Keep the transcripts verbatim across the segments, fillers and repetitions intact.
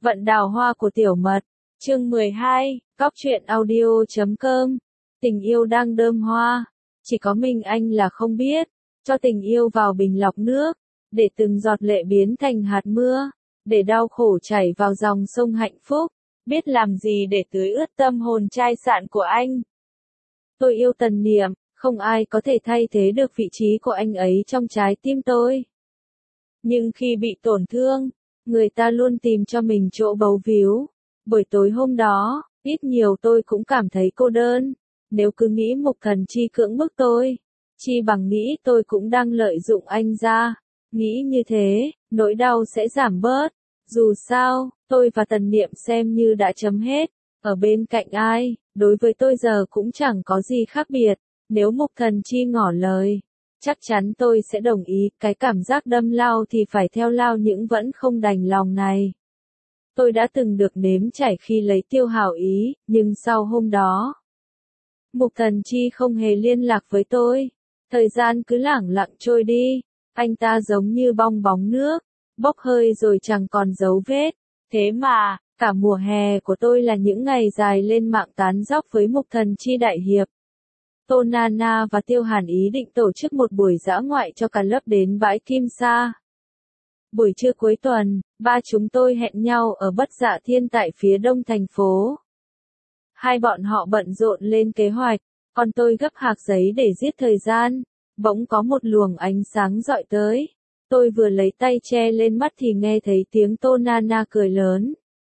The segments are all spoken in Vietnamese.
Vận đào hoa của tiểu mật, chương mười hai, Cóc truyện audio chấm com. Tình yêu đang đơm hoa, chỉ có mình anh là không biết, cho tình yêu vào bình lọc nước, để từng giọt lệ biến thành hạt mưa, để đau khổ chảy vào dòng sông hạnh phúc, biết làm gì để tưới ướt tâm hồn chai sạn của anh. Tôi yêu Tần Niệm, không ai có thể thay thế được vị trí của anh ấy trong trái tim tôi. Nhưng khi bị tổn thương, người ta luôn tìm cho mình chỗ bấu víu. Buổi tối hôm đó, ít nhiều tôi cũng cảm thấy cô đơn. Nếu cứ nghĩ Mục Thần Chi cưỡng bức tôi, chi bằng nghĩ tôi cũng đang lợi dụng anh ra. Nghĩ như thế, nỗi đau sẽ giảm bớt. Dù sao, tôi và Tần Niệm xem như đã chấm hết. Ở bên cạnh ai, đối với tôi giờ cũng chẳng có gì khác biệt. Nếu Mục Thần Chi ngỏ lời, chắc chắn tôi sẽ đồng ý. Cái cảm giác đâm lao thì phải theo lao những vẫn không đành lòng này. Tôi đã từng được nếm trải khi lấy Tiêu Hảo Ý, nhưng sau hôm đó, Mục Thần Chi không hề liên lạc với tôi. Thời gian cứ lẳng lặng trôi đi, anh ta giống như bong bóng nước, bốc hơi rồi chẳng còn dấu vết. Thế mà, cả mùa hè của tôi là những ngày dài lên mạng tán dóc với Mục Thần Chi đại hiệp. Tô Nana và Tiêu Hàn Ý định tổ chức một buổi dã ngoại cho cả lớp đến bãi Kim Sa. Buổi trưa cuối tuần, ba chúng tôi hẹn nhau ở Bất Dạ Thiên tại phía đông thành phố. Hai bọn họ bận rộn lên kế hoạch, còn tôi gấp hạc giấy để giết thời gian. Bỗng có một luồng ánh sáng rọi tới. Tôi vừa lấy tay che lên mắt thì nghe thấy tiếng Tô Nana cười lớn.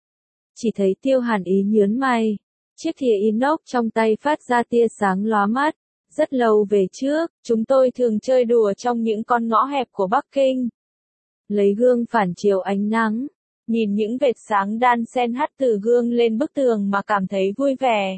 Chỉ thấy Tiêu Hàn Ý nhướng mày. Chiếc thìa inox trong tay phát ra tia sáng lóa mắt. Rất lâu về trước, chúng tôi thường chơi đùa trong những con ngõ hẹp của Bắc Kinh. Lấy gương phản chiếu ánh nắng, nhìn những vệt sáng đan xen hắt từ gương lên bức tường mà cảm thấy vui vẻ.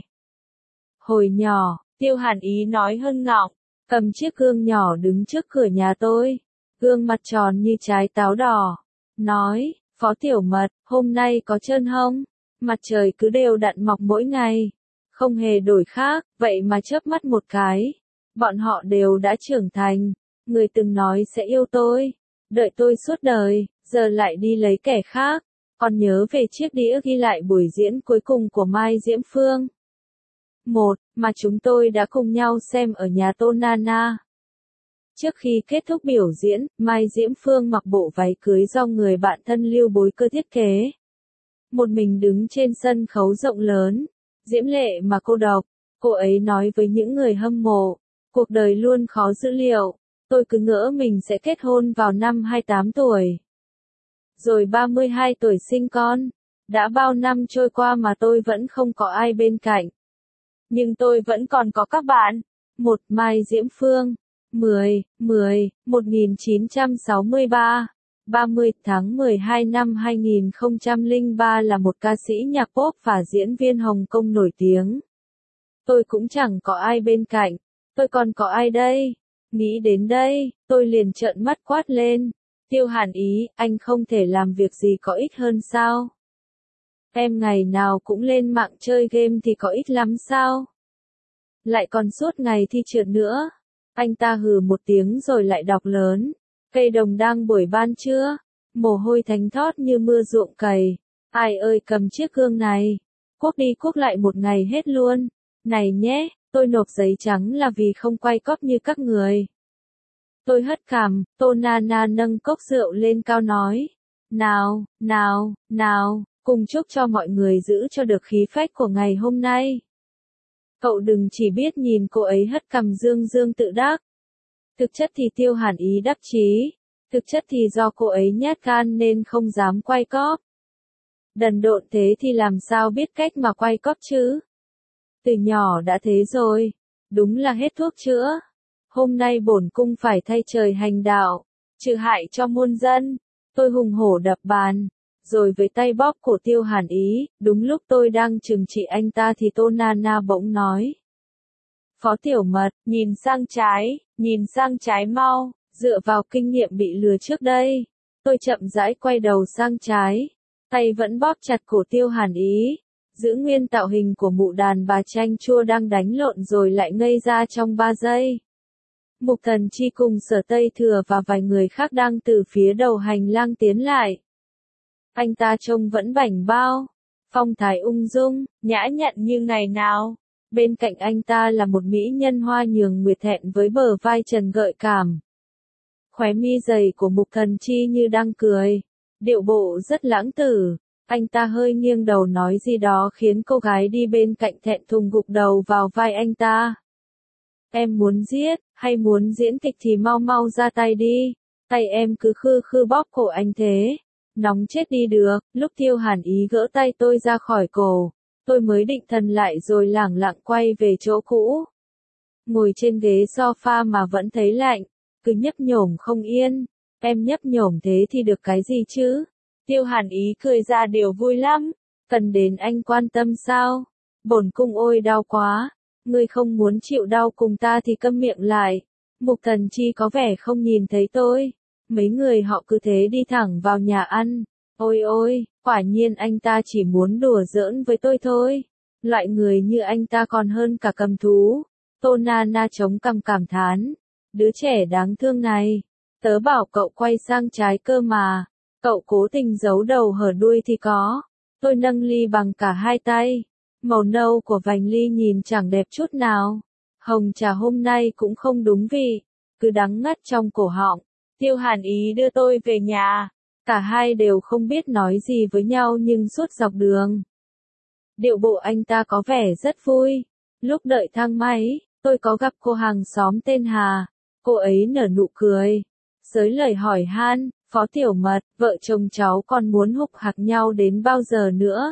Hồi nhỏ, Tiêu Hàn Ý nói hân ngọng, cầm chiếc gương nhỏ đứng trước cửa nhà tôi. Gương mặt tròn như trái táo đỏ. Nói, Phó Tiểu Mật, hôm nay có trơn không? Mặt trời cứ đều đặn mọc mỗi ngày. Không hề đổi khác, vậy mà chớp mắt một cái. Bọn họ đều đã trưởng thành. Người từng nói sẽ yêu tôi, đợi tôi suốt đời, giờ lại đi lấy kẻ khác. Còn nhớ về chiếc đĩa ghi lại buổi diễn cuối cùng của Mai Diễm Phương. Một, mà chúng tôi đã cùng nhau xem ở nhà Tô Nana. Trước khi kết thúc biểu diễn, Mai Diễm Phương mặc bộ váy cưới do người bạn thân Lưu Bối Cơ thiết kế. Một mình đứng trên sân khấu rộng lớn, diễm lệ mà cô độc. Cô ấy nói với những người hâm mộ, cuộc đời luôn khó dự liệu. Tôi cứ ngỡ mình sẽ kết hôn vào năm hai mươi tám tuổi. Rồi ba mươi hai tuổi sinh con. Đã bao năm trôi qua mà tôi vẫn không có ai bên cạnh. Nhưng tôi vẫn còn có các bạn. Một, Mai Diễm Phương. mười, mười, một nghìn chín trăm sáu mươi ba. ba mươi tháng mười hai năm hai nghìn không trăm lẻ ba là một ca sĩ nhạc pop và diễn viên Hồng Kông nổi tiếng. Tôi cũng chẳng có ai bên cạnh. Tôi còn có ai đây? Nghĩ đến đây, tôi liền trợn mắt quát lên. Tiêu Hàn Ý, anh không thể làm việc gì có ích hơn sao? Em ngày nào cũng lên mạng chơi game thì có ích lắm sao? Lại còn suốt ngày thi trượt nữa. Anh ta hừ một tiếng rồi lại đọc lớn. Cây đồng đang buổi ban trưa. Mồ hôi thánh thót như mưa ruộng cày. Ai ơi cầm chiếc gương này. Cuốc đi cuốc lại một ngày hết luôn. Này nhé, tôi nộp giấy trắng là vì không quay cóp như các người. Tôi hất cằm, Tô Nana nâng cốc rượu lên cao nói. Nào, nào, nào, cùng chúc cho mọi người giữ cho được khí phách của ngày hôm nay. Cậu đừng chỉ biết nhìn cô ấy hất cằm dương dương tự đắc. Thực chất thì Tiêu Hàn Ý đắc chí. Thực chất thì do cô ấy nhát gan nên không dám quay cóp. Đần độn thế thì làm sao biết cách mà quay cóp chứ? Từ nhỏ đã thế rồi. Đúng là hết thuốc chữa. Hôm nay bổn cung phải thay trời hành đạo, trừ hại cho muôn dân. Tôi hùng hổ đập bàn, rồi với tay bóp cổ Tiêu Hàn Ý. Đúng lúc tôi đang trừng trị anh ta thì Tô Nana bỗng nói. Phó Tiểu Mật, nhìn sang trái, nhìn sang trái mau. Dựa vào kinh nghiệm bị lừa trước đây, tôi chậm rãi quay đầu sang trái. Tay vẫn bóp chặt cổ Tiêu Hàn Ý, giữ nguyên tạo hình của mụ đàn bà chanh chua đang đánh lộn rồi lại ngây ra trong ba giây. Mục Thần Chi cùng Sở Tây Thừa và vài người khác đang từ phía đầu hành lang tiến lại. Anh ta trông vẫn bảnh bao, phong thái ung dung, nhã nhặn như ngày nào. Bên cạnh anh ta là một mỹ nhân hoa nhường nguyệt thẹn với bờ vai trần gợi cảm. Khóe mi dày của Mục Thần Chi như đang cười, điệu bộ rất lãng tử. Anh ta hơi nghiêng đầu nói gì đó khiến cô gái đi bên cạnh thẹn thùng gục đầu vào vai anh ta. Em muốn giết, hay muốn diễn kịch thì mau mau ra tay đi. Tay em cứ khư khư bóp cổ anh thế. Nóng chết đi được. Lúc Tiêu Hàn Ý gỡ tay tôi ra khỏi cổ, tôi mới định thần lại rồi lẳng lặng quay về chỗ cũ. Ngồi trên ghế sofa mà vẫn thấy lạnh, cứ nhấp nhổm không yên. Em nhấp nhổm thế thì được cái gì chứ? Tiêu Hàn Ý cười ra điều vui lắm. Cần đến anh quan tâm sao? Bổn cung ôi đau quá. Ngươi không muốn chịu đau cùng ta thì câm miệng lại. Mục Thần Chi có vẻ không nhìn thấy tôi. Mấy người họ cứ thế đi thẳng vào nhà ăn. Ôi ôi, quả nhiên anh ta chỉ muốn đùa giỡn với tôi thôi. Loại người như anh ta còn hơn cả cầm thú. Tô Na Na chống cằm cảm thán. Đứa trẻ đáng thương này. Tớ bảo cậu quay sang trái cơ mà. Cậu cố tình giấu đầu hở đuôi thì có. Tôi nâng ly bằng cả hai tay. Màu nâu của vành ly nhìn chẳng đẹp chút nào. Hồng trà hôm nay cũng không đúng vị. Cứ đắng ngắt trong cổ họng. Tiêu Hàn Ý đưa tôi về nhà. Cả hai đều không biết nói gì với nhau nhưng suốt dọc đường. Điệu bộ anh ta có vẻ rất vui. Lúc đợi thang máy, tôi có gặp cô hàng xóm tên Hà. Cô ấy nở nụ cười. Giới lời hỏi han, Phó Tiểu Mật, vợ chồng cháu còn muốn hục hạc nhau đến bao giờ nữa?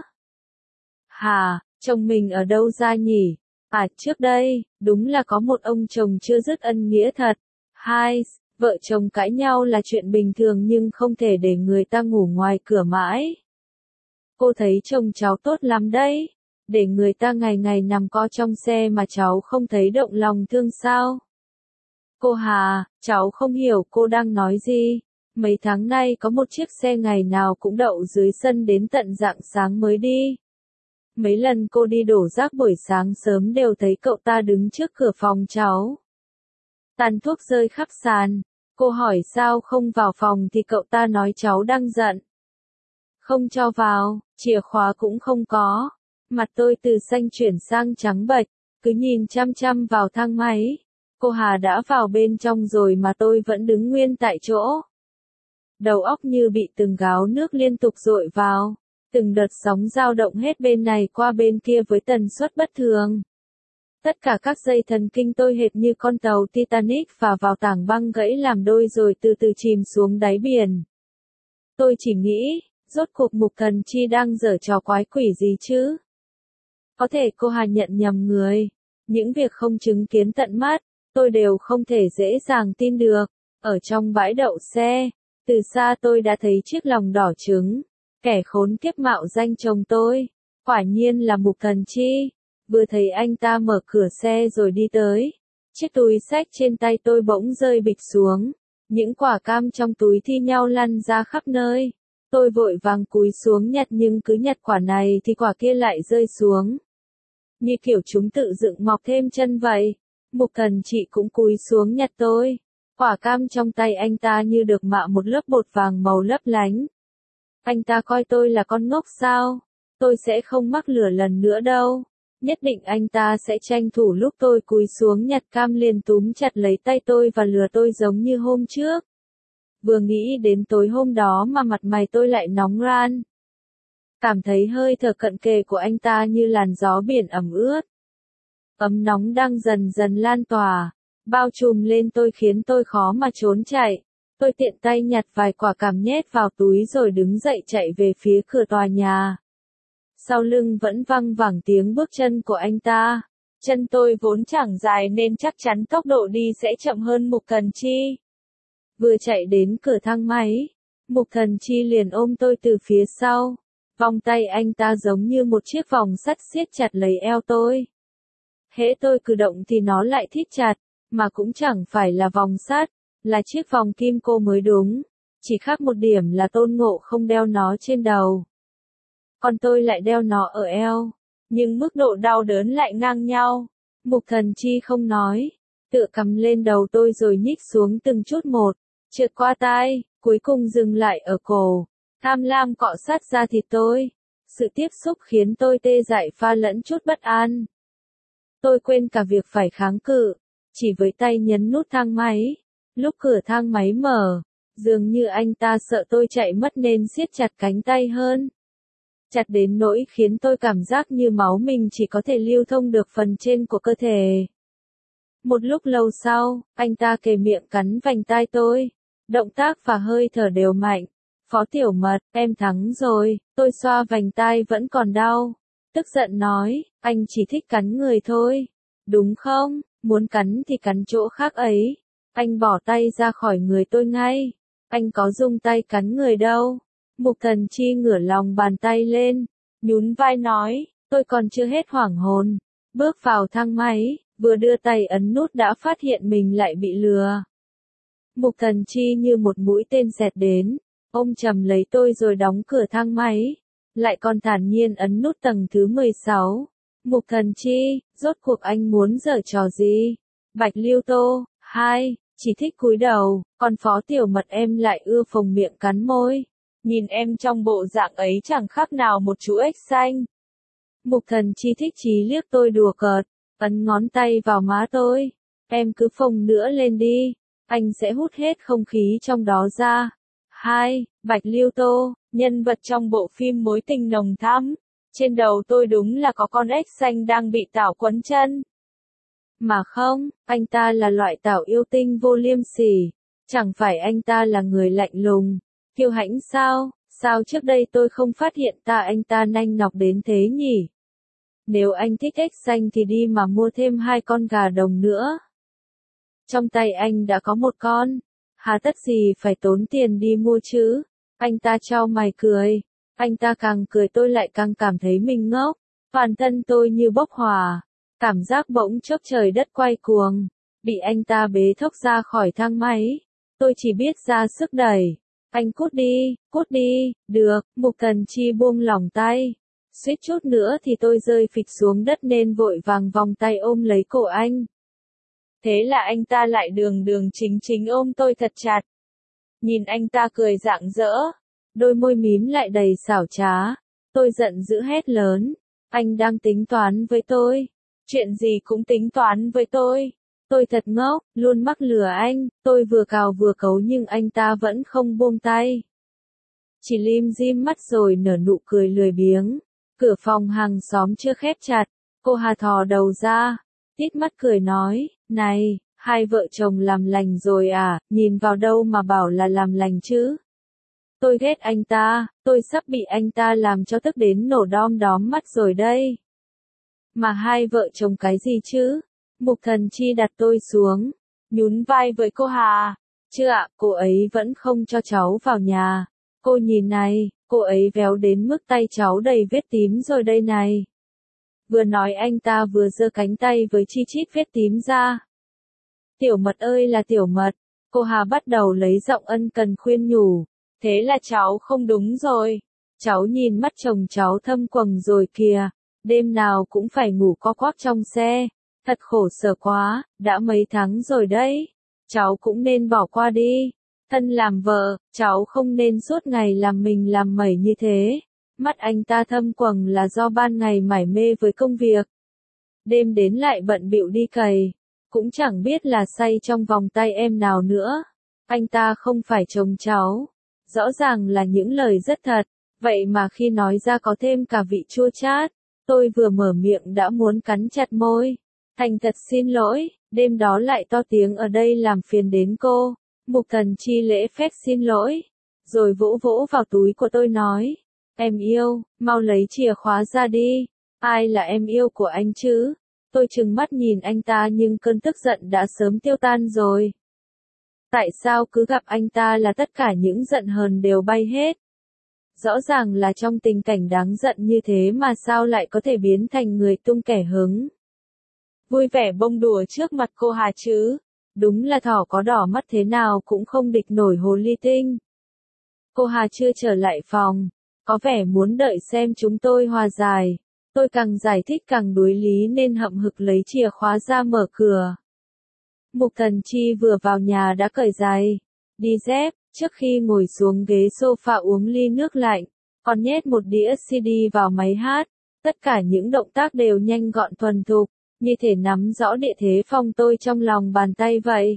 Hà, chồng mình ở đâu ra nhỉ? À, trước đây, đúng là có một ông chồng chưa dứt ân nghĩa thật. Hai, vợ chồng cãi nhau là chuyện bình thường nhưng không thể để người ta ngủ ngoài cửa mãi. Cô thấy chồng cháu tốt lắm đấy. Để người ta ngày ngày nằm co trong xe mà cháu không thấy động lòng thương sao? Cô Hà, cháu không hiểu cô đang nói gì. Mấy tháng nay có một chiếc xe ngày nào cũng đậu dưới sân đến tận rạng sáng mới đi. Mấy lần cô đi đổ rác buổi sáng sớm đều thấy cậu ta đứng trước cửa phòng cháu. Tàn thuốc rơi khắp sàn. Cô hỏi sao không vào phòng thì cậu ta nói cháu đang giận. Không cho vào, chìa khóa cũng không có. Mặt tôi từ xanh chuyển sang trắng bệch, cứ nhìn chăm chăm vào thang máy. Cô Hà đã vào bên trong rồi mà tôi vẫn đứng nguyên tại chỗ. Đầu óc như bị từng gáo nước liên tục dội vào. Từng đợt sóng dao động hết bên này qua bên kia với tần suất bất thường. Tất cả các dây thần kinh tôi hệt như con tàu Titanic phà vào tảng băng gãy làm đôi rồi từ từ chìm xuống đáy biển. Tôi chỉ nghĩ, rốt cuộc Mục Thần Chi đang giở trò quái quỷ gì chứ? Có thể cô Hà nhận nhầm người. Những việc không chứng kiến tận mắt, tôi đều không thể dễ dàng tin được. Ở trong bãi đậu xe, từ xa tôi đã thấy chiếc lòng đỏ trứng. Kẻ khốn kiếp mạo danh chồng tôi. Quả nhiên là Mục Thần Chi. Vừa thấy anh ta mở cửa xe rồi đi tới. Chiếc túi xách trên tay tôi bỗng rơi bịch xuống. Những quả cam trong túi thi nhau lăn ra khắp nơi. Tôi vội vàng cúi xuống nhặt nhưng cứ nhặt quả này thì quả kia lại rơi xuống. Như kiểu chúng tự dựng mọc thêm chân vậy. Mục Thần Chị cũng cúi xuống nhặt tôi. Quả cam trong tay anh ta như được mạ một lớp bột vàng màu lấp lánh. Anh ta coi tôi là con ngốc sao? Tôi sẽ không mắc lửa lần nữa đâu. Nhất định anh ta sẽ tranh thủ lúc tôi cúi xuống nhặt cam liền túm chặt lấy tay tôi và lừa tôi giống như hôm trước. Vừa nghĩ đến tối hôm đó mà mặt mày tôi lại nóng ran. Cảm thấy hơi thở cận kề của anh ta như làn gió biển ẩm ướt. Ấm nóng đang dần dần lan tỏa, bao trùm lên tôi khiến tôi khó mà trốn chạy. Tôi tiện tay nhặt vài quả cam nhét vào túi rồi đứng dậy chạy về phía cửa tòa nhà. Sau lưng vẫn văng vẳng tiếng bước chân của anh ta. Chân tôi vốn chẳng dài nên chắc chắn tốc độ đi sẽ chậm hơn Mục Thần Chi. Vừa chạy đến cửa thang máy, Mục Thần Chi liền ôm tôi từ phía sau. Vòng tay anh ta giống như một chiếc vòng sắt siết chặt lấy eo tôi. Hễ tôi cử động thì nó lại thít chặt, mà cũng chẳng phải là vòng sắt, là chiếc vòng kim cô mới đúng. Chỉ khác một điểm là Tôn Ngộ không đeo nó trên đầu. Còn tôi lại đeo nó ở eo. Nhưng mức độ đau đớn lại ngang nhau. Mục Thần Chi không nói. Tựa cầm lên đầu tôi rồi nhích xuống từng chút một. Trượt qua tai, cuối cùng dừng lại ở cổ. Tham lam cọ sát da thịt tôi. Sự tiếp xúc khiến tôi tê dại pha lẫn chút bất an. Tôi quên cả việc phải kháng cự, chỉ với tay nhấn nút thang máy. Lúc cửa thang máy mở, dường như anh ta sợ tôi chạy mất nên siết chặt cánh tay hơn. Chặt đến nỗi khiến tôi cảm giác như máu mình chỉ có thể lưu thông được phần trên của cơ thể. Một lúc lâu sau, anh ta kề miệng cắn vành tai tôi. Động tác và hơi thở đều mạnh. Phó Tiểu Mật, em thắng rồi. Tôi xoa vành tai vẫn còn đau. Tức giận nói, anh chỉ thích cắn người thôi. Đúng không? Muốn cắn thì cắn chỗ khác ấy. Anh bỏ tay ra khỏi người tôi ngay. Anh có dùng tay cắn người đâu. Mục Thần Chi ngửa lòng bàn tay lên, nhún vai nói, tôi còn chưa hết hoảng hồn. Bước vào thang máy, vừa đưa tay ấn nút đã phát hiện mình lại bị lừa. Mục Thần Chi như một mũi tên xẹt đến, ôm chầm lấy tôi rồi đóng cửa thang máy, lại còn thản nhiên ấn nút tầng thứ mười sáu. Mục Thần Chi, rốt cuộc anh muốn giở trò gì? Bạch Lưu Tô, hai, chỉ thích cúi đầu, còn Phó Tiểu Mật em lại ưa phồng miệng cắn môi. Nhìn em trong bộ dạng ấy chẳng khác nào một chú ếch xanh. Mục Thần Chi thích chí liếc tôi đùa cợt, ấn ngón tay vào má tôi. Em cứ phồng nữa lên đi, anh sẽ hút hết không khí trong đó ra. Hai, Bạch Lưu Tô, nhân vật trong bộ phim Mối Tình Nồng Thắm. Trên đầu tôi đúng là có con ếch xanh đang bị tảo quấn chân. Mà không, anh ta là loại tảo yêu tinh vô liêm sỉ. Chẳng phải anh ta là người lạnh lùng, kiêu hãnh sao? Sao trước đây tôi không phát hiện ta anh ta nanh nọc đến thế nhỉ? Nếu anh thích ếch xanh thì đi mà mua thêm hai con gà đồng nữa. Trong tay anh đã có một con, hà tất gì phải tốn tiền đi mua chứ? Anh ta chau mày cười, anh ta càng cười tôi lại càng cảm thấy mình ngốc, toàn thân tôi như bốc hỏa, cảm giác bỗng chốc trời đất quay cuồng, bị anh ta bế thốc ra khỏi thang máy, tôi chỉ biết ra sức đẩy. Anh cút đi, cút đi, được, Mục Thần Chi buông lỏng tay. Suýt chút nữa thì tôi rơi phịch xuống đất nên vội vàng vòng tay ôm lấy cổ anh. Thế là anh ta lại đường đường chính chính ôm tôi thật chặt. Nhìn anh ta cười rạng rỡ, đôi môi mím lại đầy xảo trá. Tôi giận dữ hét lớn, anh đang tính toán với tôi. Chuyện gì cũng tính toán với tôi. Tôi thật ngốc, luôn mắc lừa anh, tôi vừa cào vừa cấu nhưng anh ta vẫn không buông tay. Chỉ lim dim mắt rồi nở nụ cười lười biếng. Cửa phòng hàng xóm chưa khép chặt, cô Hà thò đầu ra, tít mắt cười nói, này, hai vợ chồng làm lành rồi à, nhìn vào đâu mà bảo là làm lành chứ. Tôi ghét anh ta, tôi sắp bị anh ta làm cho tức đến nổ đom đóm mắt rồi đây. Mà hai vợ chồng cái gì chứ? Mục Thần Chi đặt tôi xuống, nhún vai với cô Hà. Chưa ạ, cô ấy vẫn không cho cháu vào nhà. Cô nhìn này, cô ấy véo đến mức tay cháu đầy vết tím rồi đây này. Vừa nói anh ta vừa giơ cánh tay với chi chít vết tím ra. Tiểu Mật ơi là Tiểu Mật, cô Hà bắt đầu lấy giọng ân cần khuyên nhủ. Thế là cháu không đúng rồi. Cháu nhìn mắt chồng cháu thâm quầng rồi kìa, đêm nào cũng phải ngủ co quắp trong xe. Thật khổ sở quá, đã mấy tháng rồi đấy. Cháu cũng nên bỏ qua đi. Thân làm vợ, cháu không nên suốt ngày làm mình làm mẩy như thế. Mắt anh ta thâm quầng là do ban ngày mải mê với công việc. Đêm đến lại bận bịu đi cày. Cũng chẳng biết là say trong vòng tay em nào nữa. Anh ta không phải chồng cháu. Rõ ràng là những lời rất thật. Vậy mà khi nói ra có thêm cả vị chua chát. Tôi vừa mở miệng đã muốn cắn chặt môi. Thành thật xin lỗi, đêm đó lại to tiếng ở đây làm phiền đến cô. Mục Thần Chi lễ phép xin lỗi. Rồi vỗ vỗ vào túi của tôi nói. Em yêu, mau lấy chìa khóa ra đi. Ai là em yêu của anh chứ? Tôi trừng mắt nhìn anh ta nhưng cơn tức giận đã sớm tiêu tan rồi. Tại sao cứ gặp anh ta là tất cả những giận hờn đều bay hết? Rõ ràng là trong tình cảnh đáng giận như thế mà sao lại có thể biến thành người tung kẻ hứng. Vui vẻ bông đùa trước mặt cô Hà chứ. Đúng là thỏ có đỏ mắt thế nào cũng không địch nổi hồ ly tinh. Cô Hà chưa trở lại phòng, có vẻ muốn đợi xem chúng tôi hòa giải. Tôi càng giải thích càng đối lý nên hậm hực lấy chìa khóa ra mở cửa. Mục Thần Chi vừa vào nhà đã cởi giày, đi dép, Trước khi ngồi xuống ghế sofa uống ly nước lạnh, còn nhét một đĩa xê đê vào máy hát, tất cả những động tác đều nhanh gọn thuần thục, như thể nắm rõ địa thế phong tôi trong lòng bàn tay vậy.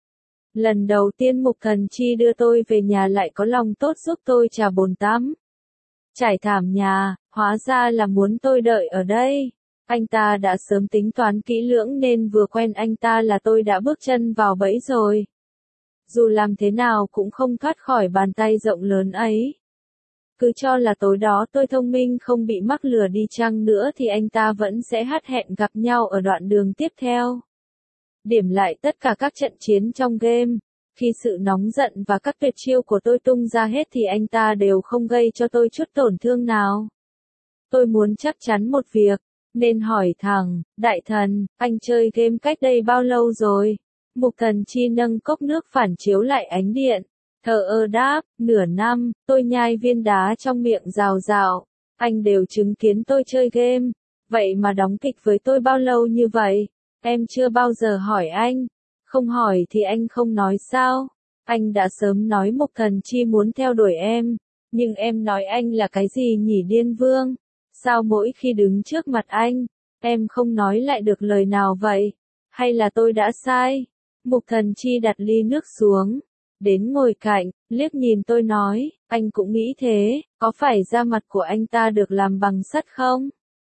Lần đầu tiên Mục Thần Chi đưa tôi về nhà lại có lòng tốt giúp tôi trà bồn tắm, trải thảm nhà, hóa ra là muốn tôi đợi ở đây. Anh ta đã sớm tính toán kỹ lưỡng nên vừa quen anh ta là tôi đã bước chân vào bẫy rồi. Dù làm thế nào cũng không thoát khỏi bàn tay rộng lớn ấy. Cứ cho là tối đó tôi thông minh không bị mắc lừa đi chăng nữa thì anh ta vẫn sẽ hắt hẹn gặp nhau ở đoạn đường tiếp theo. Điểm lại tất cả các trận chiến trong game, khi sự nóng giận và các tuyệt chiêu của tôi tung ra hết thì anh ta đều không gây cho tôi chút tổn thương nào. Tôi muốn chắc chắn một việc, nên hỏi thẳng, đại thần, anh chơi game cách đây bao lâu rồi? Mục Thần Chi nâng cốc nước phản chiếu lại ánh điện, thờ ơ đáp, nửa năm. Tôi nhai viên đá trong miệng rào rào, anh đều chứng kiến tôi chơi game, vậy mà đóng kịch với tôi bao lâu như vậy? Em chưa bao giờ hỏi anh, không hỏi thì anh không nói sao? Anh đã sớm nói Mục Thần Chi muốn theo đuổi em, nhưng em nói anh là cái gì nhỉ Điên Vương? Sao mỗi khi đứng trước mặt anh, em không nói lại được lời nào vậy? Hay là tôi đã sai? Mục Thần Chi đặt ly nước xuống, đến ngồi cạnh, liếc nhìn tôi nói, anh cũng nghĩ thế, có phải da mặt của anh ta được làm bằng sắt không?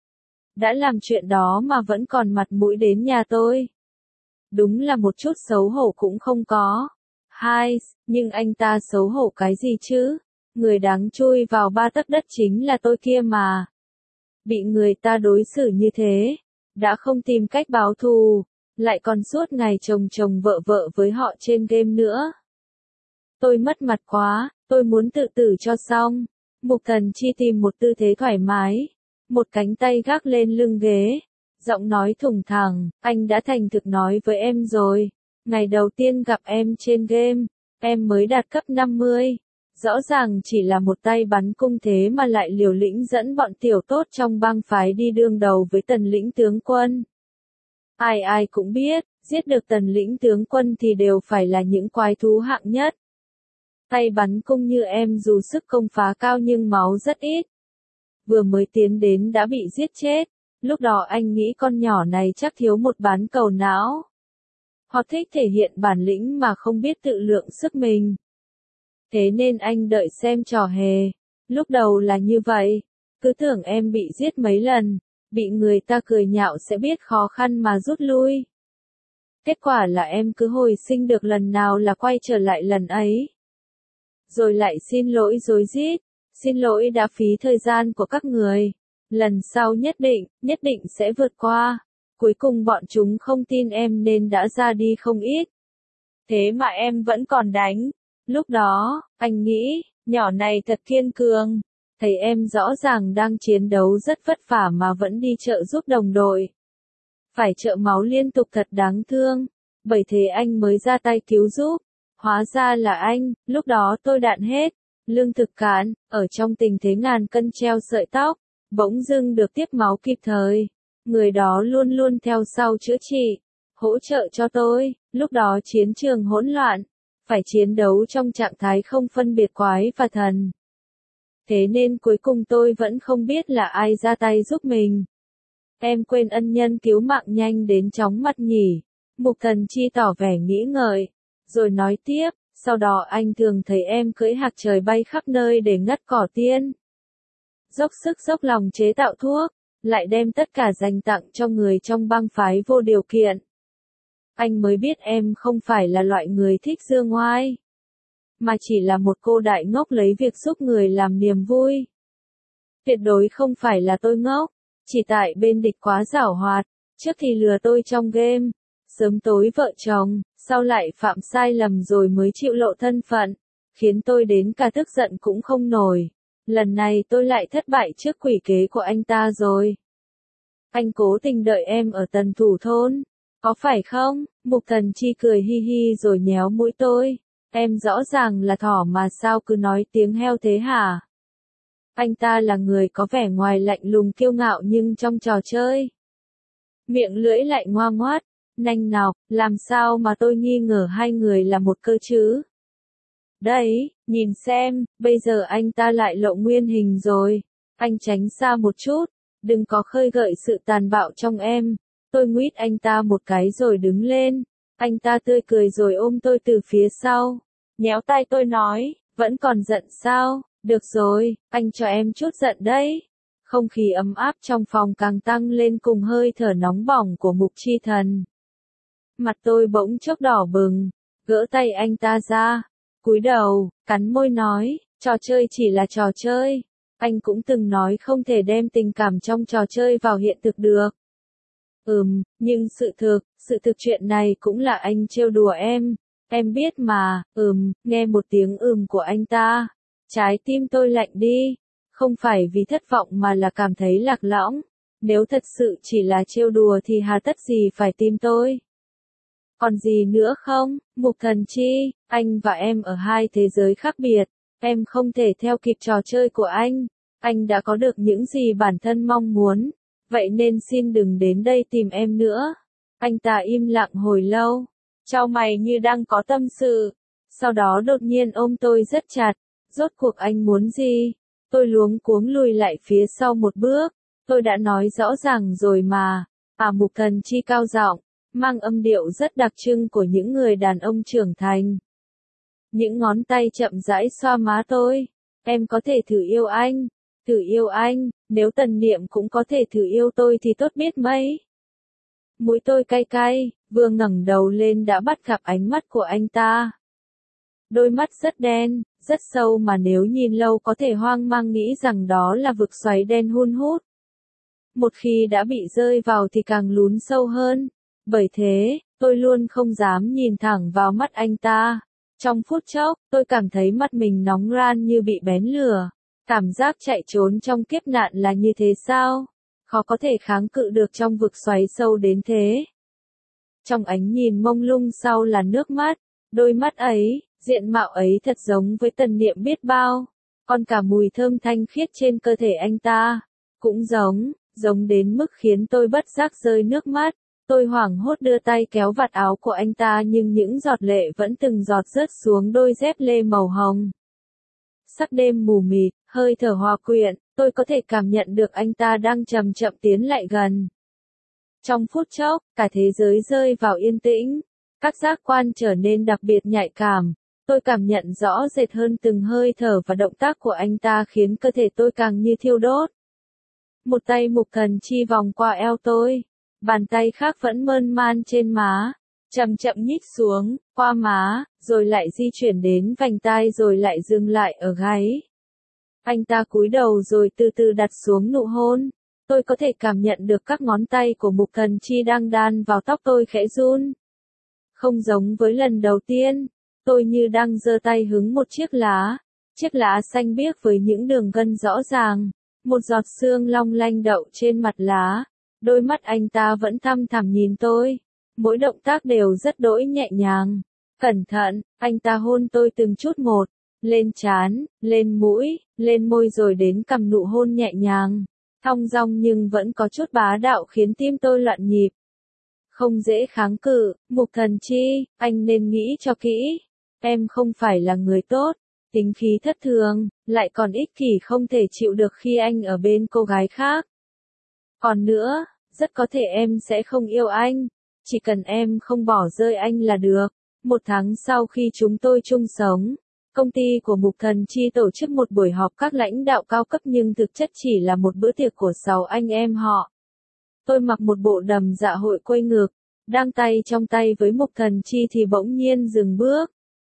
Đã làm chuyện đó mà vẫn còn mặt mũi đến nhà tôi. Đúng là một chút xấu hổ cũng không có. Hai, nhưng anh ta xấu hổ cái gì chứ? Người đáng chui vào ba tấc đất chính là tôi kia mà. Bị người ta đối xử như thế, đã không tìm cách báo thù, lại còn suốt ngày chồng chồng vợ vợ với họ trên game nữa. Tôi mất mặt quá, tôi muốn tự tử cho xong. Mục Thần Chi tìm một tư thế thoải mái, một cánh tay gác lên lưng ghế, giọng nói thủng thẳng, anh đã thành thực nói với em rồi. Ngày đầu tiên gặp em trên game, em mới đạt cấp năm mươi. Rõ ràng chỉ là một tay bắn cung thế mà lại liều lĩnh dẫn bọn tiểu tốt trong bang phái đi đương đầu với Tần lĩnh tướng quân. Ai ai cũng biết, giết được Tần lĩnh tướng quân thì đều phải là những quái thú hạng nhất. Tay bắn cung như em dù sức công phá cao nhưng máu rất ít. Vừa mới tiến đến đã bị giết chết, lúc đó anh nghĩ con nhỏ này chắc thiếu một bán cầu não. Hoặc thích thể hiện bản lĩnh mà không biết tự lượng sức mình. Thế nên anh đợi xem trò hề. Lúc đầu là như vậy, cứ tưởng em bị giết mấy lần, bị người ta cười nhạo sẽ biết khó khăn mà rút lui. Kết quả là em cứ hồi sinh được lần nào là quay trở lại lần ấy. Rồi lại xin lỗi rối rít, xin lỗi đã phí thời gian của các người. Lần sau nhất định, nhất định sẽ vượt qua. Cuối cùng bọn chúng không tin em nên đã ra đi không ít. Thế mà em vẫn còn đánh. Lúc đó, anh nghĩ, nhỏ này thật kiên cường. Thấy em rõ ràng đang chiến đấu rất vất vả mà vẫn đi trợ giúp đồng đội. Phải trợ máu liên tục thật đáng thương. Bởi thế anh mới ra tay cứu giúp. Hóa ra là anh, lúc đó tôi đạn hết. Lương thực cạn, ở trong tình thế ngàn cân treo sợi tóc. Bỗng dưng được tiếp máu kịp thời. Người đó luôn luôn theo sau chữa trị, hỗ trợ cho tôi. Lúc đó chiến trường hỗn loạn. Phải chiến đấu trong trạng thái không phân biệt quái và thần. Thế nên cuối cùng tôi vẫn không biết là ai ra tay giúp mình. Em quên ân nhân cứu mạng nhanh đến chóng mặt nhỉ. Mục Thần Chi tỏ vẻ nghĩ ngợi, rồi nói tiếp, sau đó anh thường thấy em cưỡi hạc trời bay khắp nơi để ngắt cỏ tiên. Dốc sức dốc lòng chế tạo thuốc, lại đem tất cả dành tặng cho người trong bang phái vô điều kiện. Anh mới biết em không phải là loại người thích dương ngoai, mà chỉ là một cô đại ngốc lấy việc giúp người làm niềm vui. Tuyệt đối không phải là tôi ngốc, chỉ tại bên địch quá giảo hoạt, trước thì lừa tôi trong game, sớm tối vợ chồng, sau lại phạm sai lầm rồi mới chịu lộ thân phận, khiến tôi đến cả tức giận cũng không nổi. Lần này tôi lại thất bại trước quỷ kế của anh ta rồi. Anh cố tình đợi em ở Tần Thủ Thôn, có phải không? Mục Thần Chi cười hi hi rồi nhéo mũi tôi. Em rõ ràng là thỏ mà sao cứ nói tiếng heo thế hả? Anh ta là người có vẻ ngoài lạnh lùng kiêu ngạo nhưng trong trò chơi, miệng lưỡi lại ngoa ngoát, nanh nọc, làm sao mà tôi nghi ngờ hai người là một cơ chứ? Đấy, nhìn xem, bây giờ anh ta lại lộ nguyên hình rồi. Anh tránh xa một chút, đừng có khơi gợi sự tàn bạo trong em. Tôi nguýt anh ta một cái rồi đứng lên. Anh ta tươi cười rồi ôm tôi từ phía sau. Nhéo tay tôi nói, vẫn còn giận sao? Được rồi, anh cho em chút giận đấy. Không khí ấm áp trong phòng càng tăng lên cùng hơi thở nóng bỏng của Mục Chi Thần. Mặt tôi bỗng chốc đỏ bừng, gỡ tay anh ta ra, cúi đầu, cắn môi nói, trò chơi chỉ là trò chơi. Anh cũng từng nói không thể đem tình cảm trong trò chơi vào hiện thực được. Ừm, nhưng sự thực, sự thực chuyện này cũng là anh trêu đùa em. Em biết mà, ừm, nghe một tiếng ừm của anh ta. Trái tim tôi lạnh đi. Không phải vì thất vọng mà là cảm thấy lạc lõng. Nếu thật sự chỉ là trêu đùa thì hà tất gì phải tìm tôi. Còn gì nữa không, Mục Thần Chi, anh và em ở hai thế giới khác biệt. Em không thể theo kịp trò chơi của anh. Anh đã có được những gì bản thân mong muốn. Vậy nên xin đừng đến đây tìm em nữa. Anh ta im lặng hồi lâu. Chau mày như đang có tâm sự. Sau đó đột nhiên ôm tôi rất chặt. Rốt cuộc anh muốn gì? Tôi luống cuống lùi lại phía sau một bước. Tôi đã nói rõ ràng rồi mà. À, Mục Thần Chi cao giọng, mang âm điệu rất đặc trưng của những người đàn ông trưởng thành. Những ngón tay chậm rãi xoa má tôi. Em có thể thử yêu anh. Thử yêu anh, nếu Tần Niệm cũng có thể thử yêu tôi thì tốt biết mấy. Mũi tôi cay cay, vừa ngẩng đầu lên đã bắt gặp ánh mắt của anh ta. Đôi mắt rất đen, rất sâu mà nếu nhìn lâu có thể hoang mang nghĩ rằng đó là vực xoáy đen hun hút. Một khi đã bị rơi vào thì càng lún sâu hơn. Bởi thế, tôi luôn không dám nhìn thẳng vào mắt anh ta. Trong phút chốc, tôi cảm thấy mắt mình nóng ran như bị bén lửa. Cảm giác chạy trốn trong kiếp nạn là như thế sao? Khó có thể kháng cự được trong vực xoáy sâu đến thế. Trong ánh nhìn mông lung sau là nước mắt. Đôi mắt ấy, diện mạo ấy thật giống với Tần Niệm biết bao. Còn cả mùi thơm thanh khiết trên cơ thể anh ta. Cũng giống, giống đến mức khiến tôi bất giác rơi nước mắt. Tôi hoảng hốt đưa tay kéo vạt áo của anh ta nhưng những giọt lệ vẫn từng giọt rớt xuống đôi dép lê màu hồng. Sắc đêm mù mịt, hơi thở hòa quyện, tôi có thể cảm nhận được anh ta đang chậm chậm tiến lại gần. Trong phút chốc, cả thế giới rơi vào yên tĩnh. Các giác quan trở nên đặc biệt nhạy cảm. Tôi cảm nhận rõ rệt hơn từng hơi thở và động tác của anh ta khiến cơ thể tôi càng như thiêu đốt. Một tay Mục Thần Chi vòng qua eo tôi. Bàn tay khác vẫn mơn man trên má. Chậm chậm nhích xuống, qua má, rồi lại di chuyển đến vành tai rồi lại dừng lại ở gáy. Anh ta cúi đầu rồi từ từ đặt xuống nụ hôn. Tôi có thể cảm nhận được các ngón tay của Mục Thần Chi đang đan vào tóc tôi khẽ run. Không giống với lần đầu tiên, tôi như đang giơ tay hứng một chiếc lá. Chiếc lá xanh biếc với những đường gân rõ ràng. Một giọt sương long lanh đậu trên mặt lá. Đôi mắt anh ta vẫn thăm thẳm nhìn tôi. Mỗi động tác đều rất đỗi nhẹ nhàng. Cẩn thận, anh ta hôn tôi từng chút một. Lên trán, lên mũi, lên môi rồi đến cằm nụ hôn nhẹ nhàng. Thong dong nhưng vẫn có chút bá đạo khiến tim tôi loạn nhịp. Không dễ kháng cự, Mục Thần Chi, anh nên nghĩ cho kỹ. Em không phải là người tốt, tính khí thất thường, lại còn ích kỷ không thể chịu được khi anh ở bên cô gái khác. Còn nữa, rất có thể em sẽ không yêu anh. Chỉ cần em không bỏ rơi anh là được. Một tháng sau khi chúng tôi chung sống, công ty của Mục Thần Chi tổ chức một buổi họp các lãnh đạo cao cấp nhưng thực chất chỉ là một bữa tiệc của sáu anh em họ. Tôi mặc một bộ đầm dạ hội quây ngược, đang tay trong tay với Mục Thần Chi thì bỗng nhiên dừng bước.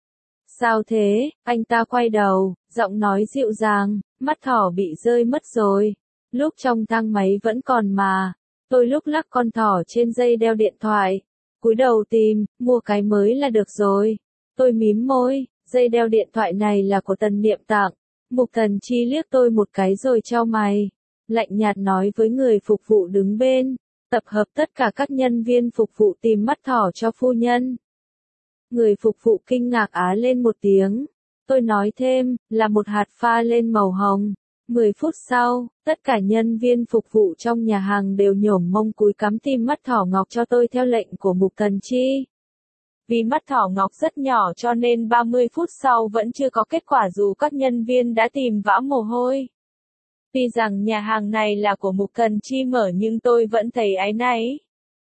Sao thế? Anh ta quay đầu, giọng nói dịu dàng, mắt thỏ bị rơi mất rồi. Lúc trong thang máy vẫn còn mà. Tôi lúc lắc con thỏ trên dây đeo điện thoại. Cúi đầu tìm, mua cái mới là được rồi. Tôi mím môi, dây đeo điện thoại này là của Tần Niệm tặng. Mục Thần Chi liếc tôi một cái rồi chau mày. Lạnh nhạt nói với người phục vụ đứng bên. Tập hợp tất cả các nhân viên phục vụ tìm mắt thỏ cho phu nhân. Người phục vụ kinh ngạc á lên một tiếng. Tôi nói thêm, là một hạt pha lên màu hồng. Mười phút sau, tất cả nhân viên phục vụ trong nhà hàng đều nhổm mông cúi cắm tim mắt thỏ ngọc cho tôi theo lệnh của Mục Thần Chi. Vì mắt thỏ ngọc rất nhỏ cho nên ba mươi phút sau vẫn chưa có kết quả dù các nhân viên đã tìm vã mồ hôi. Tuy rằng nhà hàng này là của Mục Thần Chi mở nhưng tôi vẫn thấy áy náy.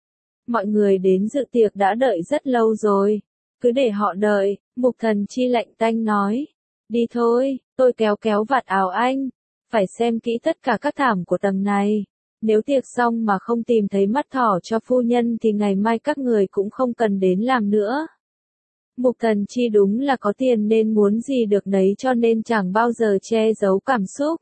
Mọi người đến dự tiệc đã đợi rất lâu rồi. Cứ để họ đợi, Mục Thần Chi lạnh tanh nói. Đi thôi, tôi kéo kéo vạt áo anh. Phải xem kỹ tất cả các thảm của tầng này. Nếu tiệc xong mà không tìm thấy mắt thỏ cho phu nhân thì ngày mai các người cũng không cần đến làm nữa. Mục Thần Chi đúng là có tiền nên muốn gì được nấy cho nên chẳng bao giờ che giấu cảm xúc.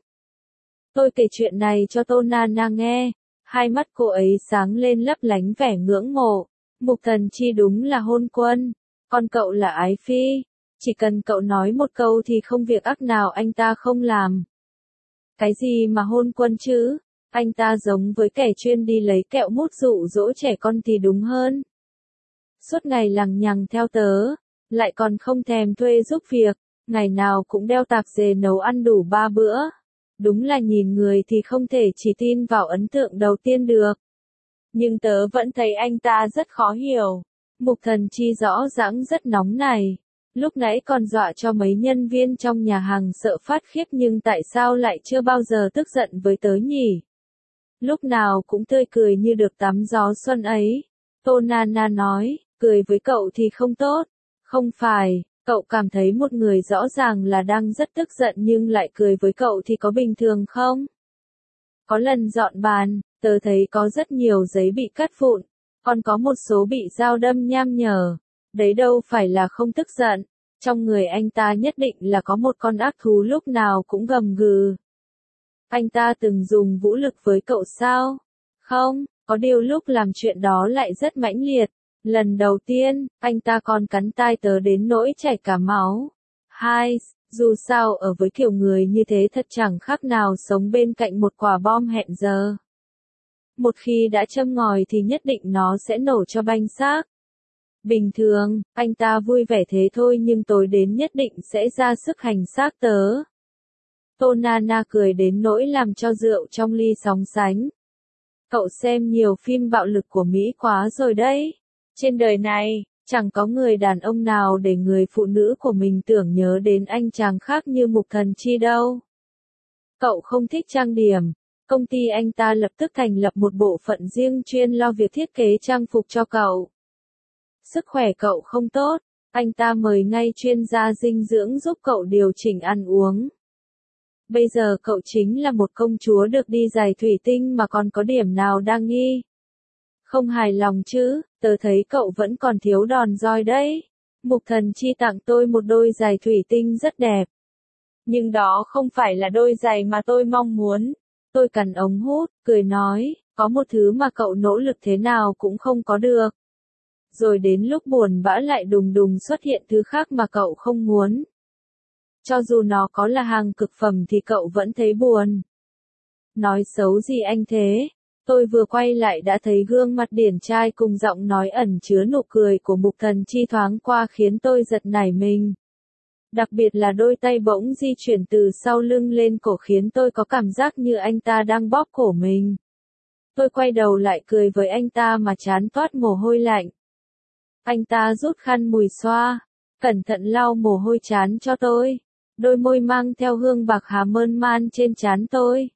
Tôi kể chuyện này cho Tô Nana nghe. Hai mắt cô ấy sáng lên lấp lánh vẻ ngưỡng mộ. Mục Thần Chi đúng là hôn quân. Còn cậu là ái phi. Chỉ cần cậu nói một câu thì không việc ác nào anh ta không làm. Cái gì mà hôn quân chứ? Anh ta giống với kẻ chuyên đi lấy kẹo mút dụ dỗ trẻ con thì đúng hơn. Suốt ngày lằng nhằng theo tớ, lại còn không thèm thuê giúp việc, ngày nào cũng đeo tạp dề nấu ăn đủ ba bữa. Đúng là nhìn người thì không thể chỉ tin vào ấn tượng đầu tiên được. Nhưng tớ vẫn thấy anh ta rất khó hiểu. Mục Thần Chi rõ ràng rất nóng này. Lúc nãy còn dọa cho mấy nhân viên trong nhà hàng sợ phát khiếp nhưng tại sao lại chưa bao giờ tức giận với tớ nhỉ? Lúc nào cũng tươi cười như được tắm gió xuân ấy. Tô Nana nói, cười với cậu thì không tốt. Không phải, cậu cảm thấy một người rõ ràng là đang rất tức giận nhưng lại cười với cậu thì có bình thường không? Có lần dọn bàn, tớ thấy có rất nhiều giấy bị cắt vụn, còn có một số bị dao đâm nham nhở. Đấy đâu phải là không tức giận. Trong người anh ta nhất định là có một con ác thú lúc nào cũng gầm gừ. Anh ta từng dùng vũ lực với cậu sao? Không, có điều lúc làm chuyện đó lại rất mãnh liệt. Lần đầu tiên, anh ta còn cắn tai tớ đến nỗi chảy cả máu. Hai, dù sao ở với kiểu người như thế thật chẳng khác nào sống bên cạnh một quả bom hẹn giờ. Một khi đã châm ngòi thì nhất định nó sẽ nổ cho banh xác. Bình thường, anh ta vui vẻ thế thôi nhưng tối đến nhất định sẽ ra sức hành xác tớ. Tô Nana cười đến nỗi làm cho rượu trong ly sóng sánh. Cậu xem nhiều phim bạo lực của Mỹ quá rồi đấy. Trên đời này, chẳng có người đàn ông nào để người phụ nữ của mình tưởng nhớ đến anh chàng khác như Mục Thần Chi đâu. Cậu không thích trang điểm. Công ty anh ta lập tức thành lập một bộ phận riêng chuyên lo việc thiết kế trang phục cho cậu. Sức khỏe cậu không tốt, anh ta mời ngay chuyên gia dinh dưỡng giúp cậu điều chỉnh ăn uống. Bây giờ cậu chính là một công chúa được đi giày thủy tinh mà còn có điểm nào đang nghi. Không hài lòng chứ, tớ thấy cậu vẫn còn thiếu đòn roi đấy. Mục Thần Chi tặng tôi một đôi giày thủy tinh rất đẹp. Nhưng đó không phải là đôi giày mà tôi mong muốn. Tôi cắn ống hút, cười nói, có một thứ mà cậu nỗ lực thế nào cũng không có được. Rồi đến lúc buồn bã lại đùng đùng xuất hiện thứ khác mà cậu không muốn. Cho dù nó có là hàng cực phẩm thì cậu vẫn thấy buồn. Nói xấu gì anh thế? Tôi vừa quay lại đã thấy gương mặt điển trai cùng giọng nói ẩn chứa nụ cười của Mục Thần Chi thoáng qua khiến tôi giật nảy mình. Đặc biệt là đôi tay bỗng di chuyển từ sau lưng lên cổ khiến tôi có cảm giác như anh ta đang bóp cổ mình. Tôi quay đầu lại cười với anh ta mà trán toát mồ hôi lạnh. Anh ta rút khăn mùi xoa, cẩn thận lau mồ hôi trán cho tôi. Đôi môi mang theo hương bạc hà mơn man trên trán tôi.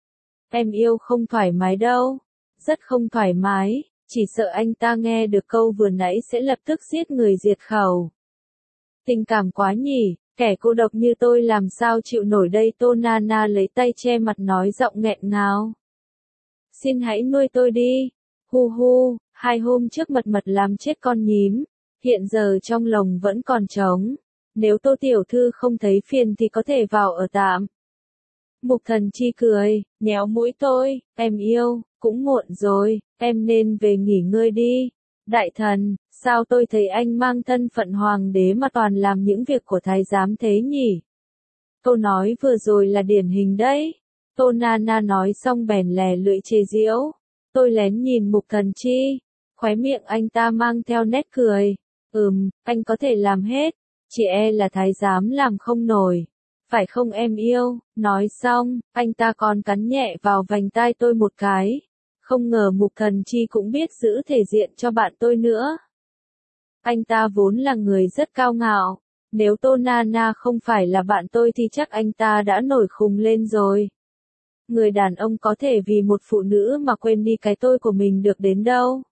Em yêu không thoải mái đâu. Rất không thoải mái, chỉ sợ anh ta nghe được câu vừa nãy sẽ lập tức giết người diệt khẩu. Tình cảm quá nhỉ, kẻ cô độc như tôi làm sao chịu nổi đây. Tô Nana lấy tay che mặt nói giọng nghẹn ngào. Xin hãy nuôi tôi đi. Hu hu, hai hôm trước mật mật làm chết con nhím. Hiện giờ trong lồng vẫn còn trống. Nếu Tô tiểu thư không thấy phiền thì có thể vào ở tạm. Mục Thần Chi cười, nhéo mũi tôi, em yêu, cũng muộn rồi, em nên về nghỉ ngơi đi. Đại thần, sao tôi thấy anh mang thân phận hoàng đế mà toàn làm những việc của thái giám thế nhỉ? Câu nói vừa rồi là điển hình đấy. Tô Nana nói xong bèn lè lưỡi chê giễu. Tôi lén nhìn Mục Thần Chi, khóe miệng anh ta mang theo nét cười. Ừm, anh có thể làm hết, chỉ e là thái giám làm không nổi. Phải không em yêu? Nói xong, anh ta còn cắn nhẹ vào vành tai tôi một cái. Không ngờ Mục Thần Chi cũng biết giữ thể diện cho bạn tôi nữa. Anh ta vốn là người rất cao ngạo. Nếu Tô Nana không phải là bạn tôi thì chắc anh ta đã nổi khùng lên rồi. Người đàn ông có thể vì một phụ nữ mà quên đi cái tôi của mình được đến đâu.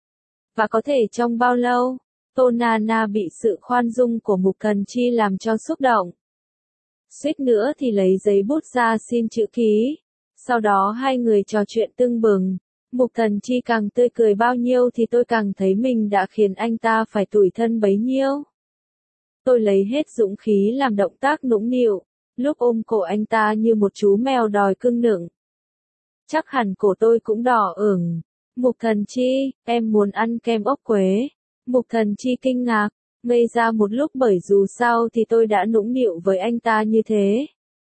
Và có thể trong bao lâu. Tô Nana bị sự khoan dung của Mục Thần Chi làm cho xúc động. Suýt nữa thì lấy giấy bút ra xin chữ ký. Sau đó hai người trò chuyện tưng bừng. Mục Thần Chi càng tươi cười bao nhiêu thì tôi càng thấy mình đã khiến anh ta phải tủi thân bấy nhiêu. Tôi lấy hết dũng khí làm động tác nũng nịu, lúc ôm cổ anh ta như một chú mèo đòi cưng nựng. Chắc hẳn cổ tôi cũng đỏ ửng. Mục Thần Chi, em muốn ăn kem ốc quế. Mục Thần Chi kinh ngạc, ngây ra một lúc bởi dù sao thì tôi đã nũng nịu với anh ta như thế.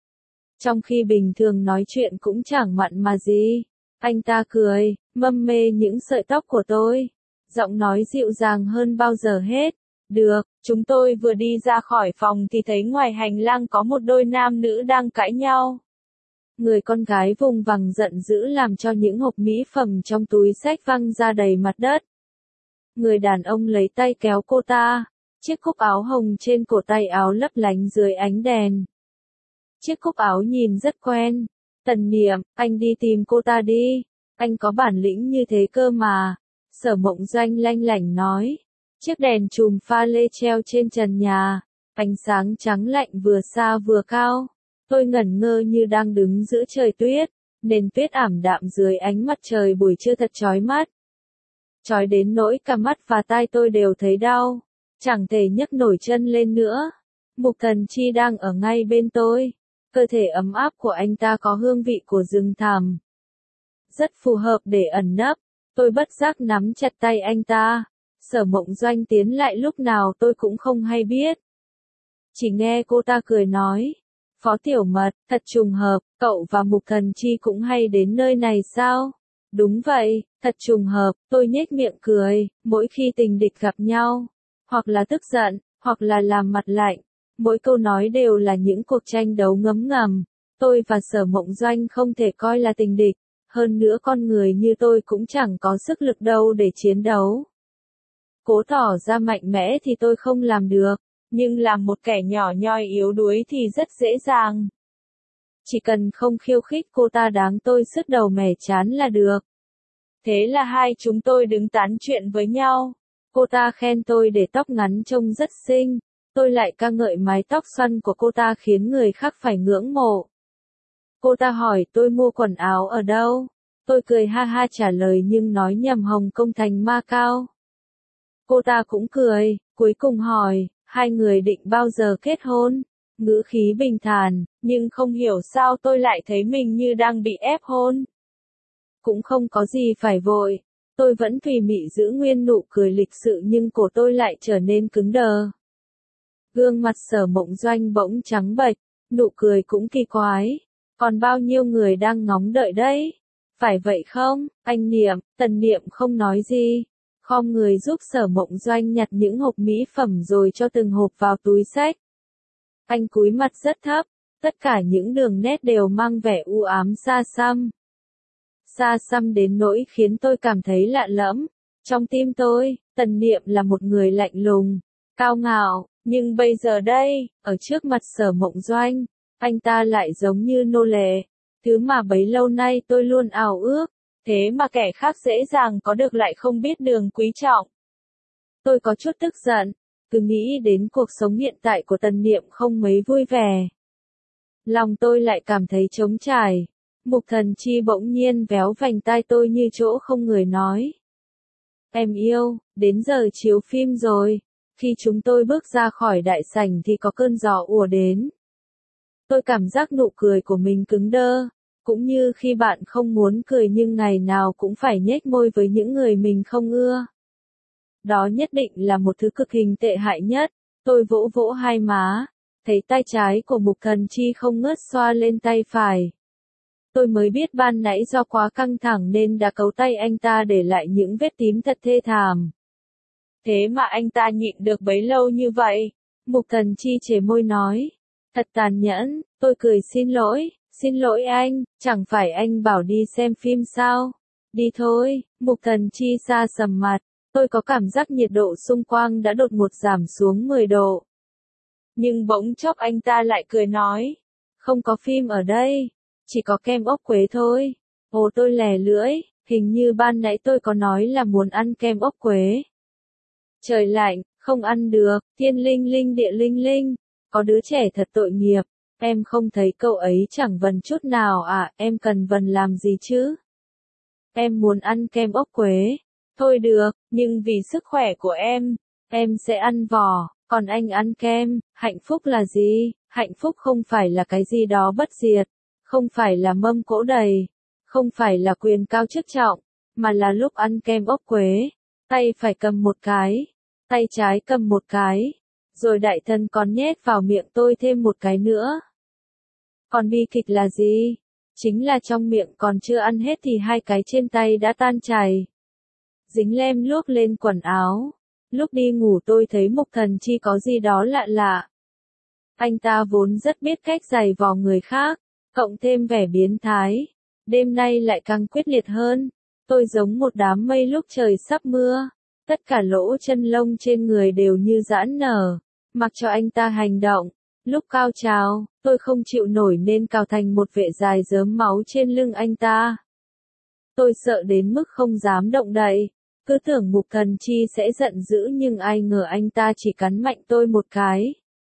Trong khi bình thường nói chuyện cũng chẳng mặn mà gì. Anh ta cười, mâm mê những sợi tóc của tôi. Giọng nói dịu dàng hơn bao giờ hết. Được, chúng tôi vừa đi ra khỏi phòng thì thấy ngoài hành lang có một đôi nam nữ đang cãi nhau. Người con gái vùng vằng giận dữ làm cho những hộp mỹ phẩm trong túi xách văng ra đầy mặt đất. Người đàn ông lấy tay kéo cô ta. Chiếc cúc áo hồng trên cổ tay áo lấp lánh dưới ánh đèn. Chiếc cúc áo nhìn rất quen. Tần Niệm, anh đi tìm cô ta đi. Anh có bản lĩnh như thế cơ mà. Sở Mộng Doanh lanh lảnh nói. Chiếc đèn chùm pha lê treo trên trần nhà. Ánh sáng trắng lạnh vừa xa vừa cao. Tôi ngẩn ngơ như đang đứng giữa trời tuyết. Nền tuyết ảm đạm dưới ánh mặt trời buổi trưa thật chói mắt. Chói đến nỗi cả mắt và tai tôi đều thấy đau. Chẳng thể nhấc nổi chân lên nữa. Mục Thần Chi đang ở ngay bên tôi. Cơ thể ấm áp của anh ta có hương vị của rừng thẳm. Rất phù hợp để ẩn nấp. Tôi bất giác nắm chặt tay anh ta. Sở Mộng Doanh tiến lại lúc nào tôi cũng không hay biết. Chỉ nghe cô ta cười nói. Phó Tiểu Mật, thật trùng hợp, cậu và Mục Thần Chi cũng hay đến nơi này sao? Đúng vậy, thật trùng hợp, tôi nhếch miệng cười, mỗi khi tình địch gặp nhau. Hoặc là tức giận, hoặc là làm mặt lạnh. Mỗi câu nói đều là những cuộc tranh đấu ngấm ngầm. Tôi và Sở Mộng Doanh không thể coi là tình địch. Hơn nữa con người như tôi cũng chẳng có sức lực đâu để chiến đấu. Cố tỏ ra mạnh mẽ thì tôi không làm được. Nhưng làm một kẻ nhỏ nhoi yếu đuối thì rất dễ dàng. Chỉ cần không khiêu khích cô ta đáng tôi sứt đầu mẻ chán là được. Thế là hai chúng tôi đứng tán chuyện với nhau. Cô ta khen tôi để tóc ngắn trông rất xinh. Tôi lại ca ngợi mái tóc xoăn của cô ta khiến người khác phải ngưỡng mộ. Cô ta hỏi tôi mua quần áo ở đâu. Tôi cười ha ha trả lời nhưng nói nhầm Hồng Kông thành Macau. Cô ta cũng cười, cuối cùng hỏi, hai người định bao giờ kết hôn? Ngữ khí bình thản, nhưng không hiểu sao tôi lại thấy mình như đang bị ép hôn. Cũng không có gì phải vội. Tôi vẫn tùy mị giữ nguyên nụ cười lịch sự nhưng cổ tôi lại trở nên cứng đờ. Gương mặt Sở Mộng Doanh bỗng trắng bệch, nụ cười cũng kỳ quái. Còn bao nhiêu người đang ngóng đợi đấy? Phải vậy không, anh Niệm? Tần Niệm không nói gì. Khom người giúp Sở Mộng Doanh nhặt những hộp mỹ phẩm rồi cho từng hộp vào túi xách. Anh cúi mặt rất thấp, tất cả những đường nét đều mang vẻ u ám xa xăm. Xa xăm đến nỗi khiến tôi cảm thấy lạ lẫm. Trong tim tôi, Tần Niệm là một người lạnh lùng, cao ngạo, nhưng bây giờ đây, ở trước mặt Sở Mộng Doanh, anh ta lại giống như nô lệ, thứ mà bấy lâu nay tôi luôn ao ước, thế mà kẻ khác dễ dàng có được lại không biết đường quý trọng. Tôi có chút tức giận, cứ nghĩ đến cuộc sống hiện tại của Tần Niệm không mấy vui vẻ. Lòng tôi lại cảm thấy trống trải. Mục Thần Chi bỗng nhiên véo vành tai tôi như chỗ không người nói. Em yêu, đến giờ chiếu phim rồi. Khi chúng tôi bước ra khỏi đại sảnh thì có cơn gió ùa đến. Tôi cảm giác nụ cười của mình cứng đơ, cũng như khi bạn không muốn cười nhưng ngày nào cũng phải nhếch môi với những người mình không ưa. Đó nhất định là một thứ cực hình tệ hại nhất. Tôi vỗ vỗ hai má, thấy tay trái của Mục Thần Chi không ngớt xoa lên tay phải. Tôi mới biết ban nãy do quá căng thẳng nên đã cấu tay anh ta để lại những vết tím thật thê thảm. Thế mà anh ta nhịn được bấy lâu như vậy. Mục Thần Chi chề môi nói. Thật tàn nhẫn, tôi cười xin lỗi, xin lỗi anh, chẳng phải anh bảo đi xem phim sao? Đi thôi, Mục Thần Chi xa sầm mặt. Tôi có cảm giác nhiệt độ xung quanh đã đột ngột giảm xuống mười độ. Nhưng bỗng chốc anh ta lại cười nói, không có phim ở đây, chỉ có kem ốc quế thôi. Ồ, tôi lè lưỡi, hình như ban nãy tôi có nói là muốn ăn kem ốc quế. Trời lạnh, không ăn được, thiên linh linh địa linh linh, có đứa trẻ thật tội nghiệp, em không thấy cậu ấy chẳng vần chút nào à, em cần vần làm gì chứ? Em muốn ăn kem ốc quế. Thôi được, nhưng vì sức khỏe của em, em sẽ ăn vỏ, còn anh ăn kem. Hạnh phúc là gì? Hạnh phúc không phải là cái gì đó bất diệt, không phải là mâm cỗ đầy, không phải là quyền cao chức trọng, mà là lúc ăn kem ốc quế, tay phải cầm một cái, tay trái cầm một cái, rồi đại thân còn nhét vào miệng tôi thêm một cái nữa. Còn bi kịch là gì? Chính là trong miệng còn chưa ăn hết thì hai cái trên tay đã tan chảy, dính lem luốc lên quần áo. Lúc đi ngủ tôi thấy Mục Thần Chi có gì đó lạ lạ. Anh ta vốn rất biết cách giày vò người khác, cộng thêm vẻ biến thái, đêm nay lại càng quyết liệt hơn. Tôi giống một đám mây lúc trời sắp mưa, tất cả lỗ chân lông trên người đều như giãn nở, mặc cho anh ta hành động. Lúc cao trào, tôi không chịu nổi nên cào thành một vệ dài rớm máu trên lưng anh ta. Tôi sợ đến mức không dám động đậy, cứ tưởng Mục Thần Chi sẽ giận dữ nhưng ai ngờ anh ta chỉ cắn mạnh tôi một cái.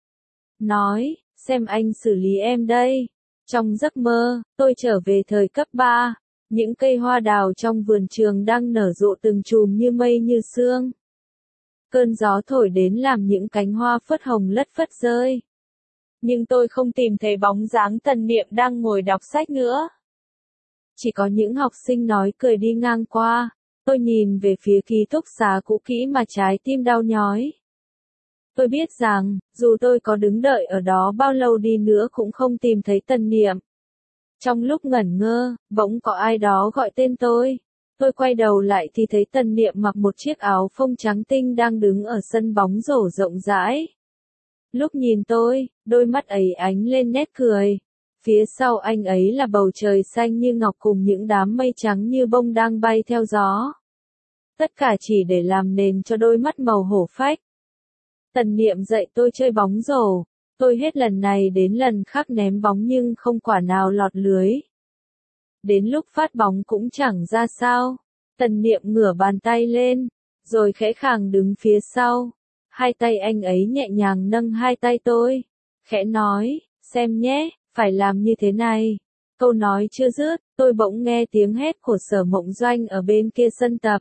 Nói, xem anh xử lý em đây. Trong giấc mơ, tôi trở về thời cấp ba, những cây hoa đào trong vườn trường đang nở rộ từng chùm như mây như sương. Cơn gió thổi đến làm những cánh hoa phớt hồng lất phất rơi. Nhưng tôi không tìm thấy bóng dáng Tần Niệm đang ngồi đọc sách nữa. Chỉ có những học sinh nói cười đi ngang qua. Tôi nhìn về phía ký túc xá cũ kỹ mà trái tim đau nhói. Tôi biết rằng, dù tôi có đứng đợi ở đó bao lâu đi nữa cũng không tìm thấy Tần Niệm. Trong lúc ngẩn ngơ, bỗng có ai đó gọi tên tôi. Tôi quay đầu lại thì thấy Tần Niệm mặc một chiếc áo phông trắng tinh đang đứng ở sân bóng rổ rộng rãi. Lúc nhìn tôi, đôi mắt ấy ánh lên nét cười. Phía sau anh ấy là bầu trời xanh như ngọc cùng những đám mây trắng như bông đang bay theo gió. Tất cả chỉ để làm nền cho đôi mắt màu hổ phách. Tần Niệm dạy tôi chơi bóng rổ. Tôi hết lần này đến lần khác ném bóng nhưng không quả nào lọt lưới. Đến lúc phát bóng cũng chẳng ra sao. Tần Niệm ngửa bàn tay lên, rồi khẽ khàng đứng phía sau. Hai tay anh ấy nhẹ nhàng nâng hai tay tôi. Khẽ nói, xem nhé, phải làm như thế này. Câu nói chưa dứt, tôi bỗng nghe tiếng hét của Sở Mộng Doanh ở bên kia sân tập.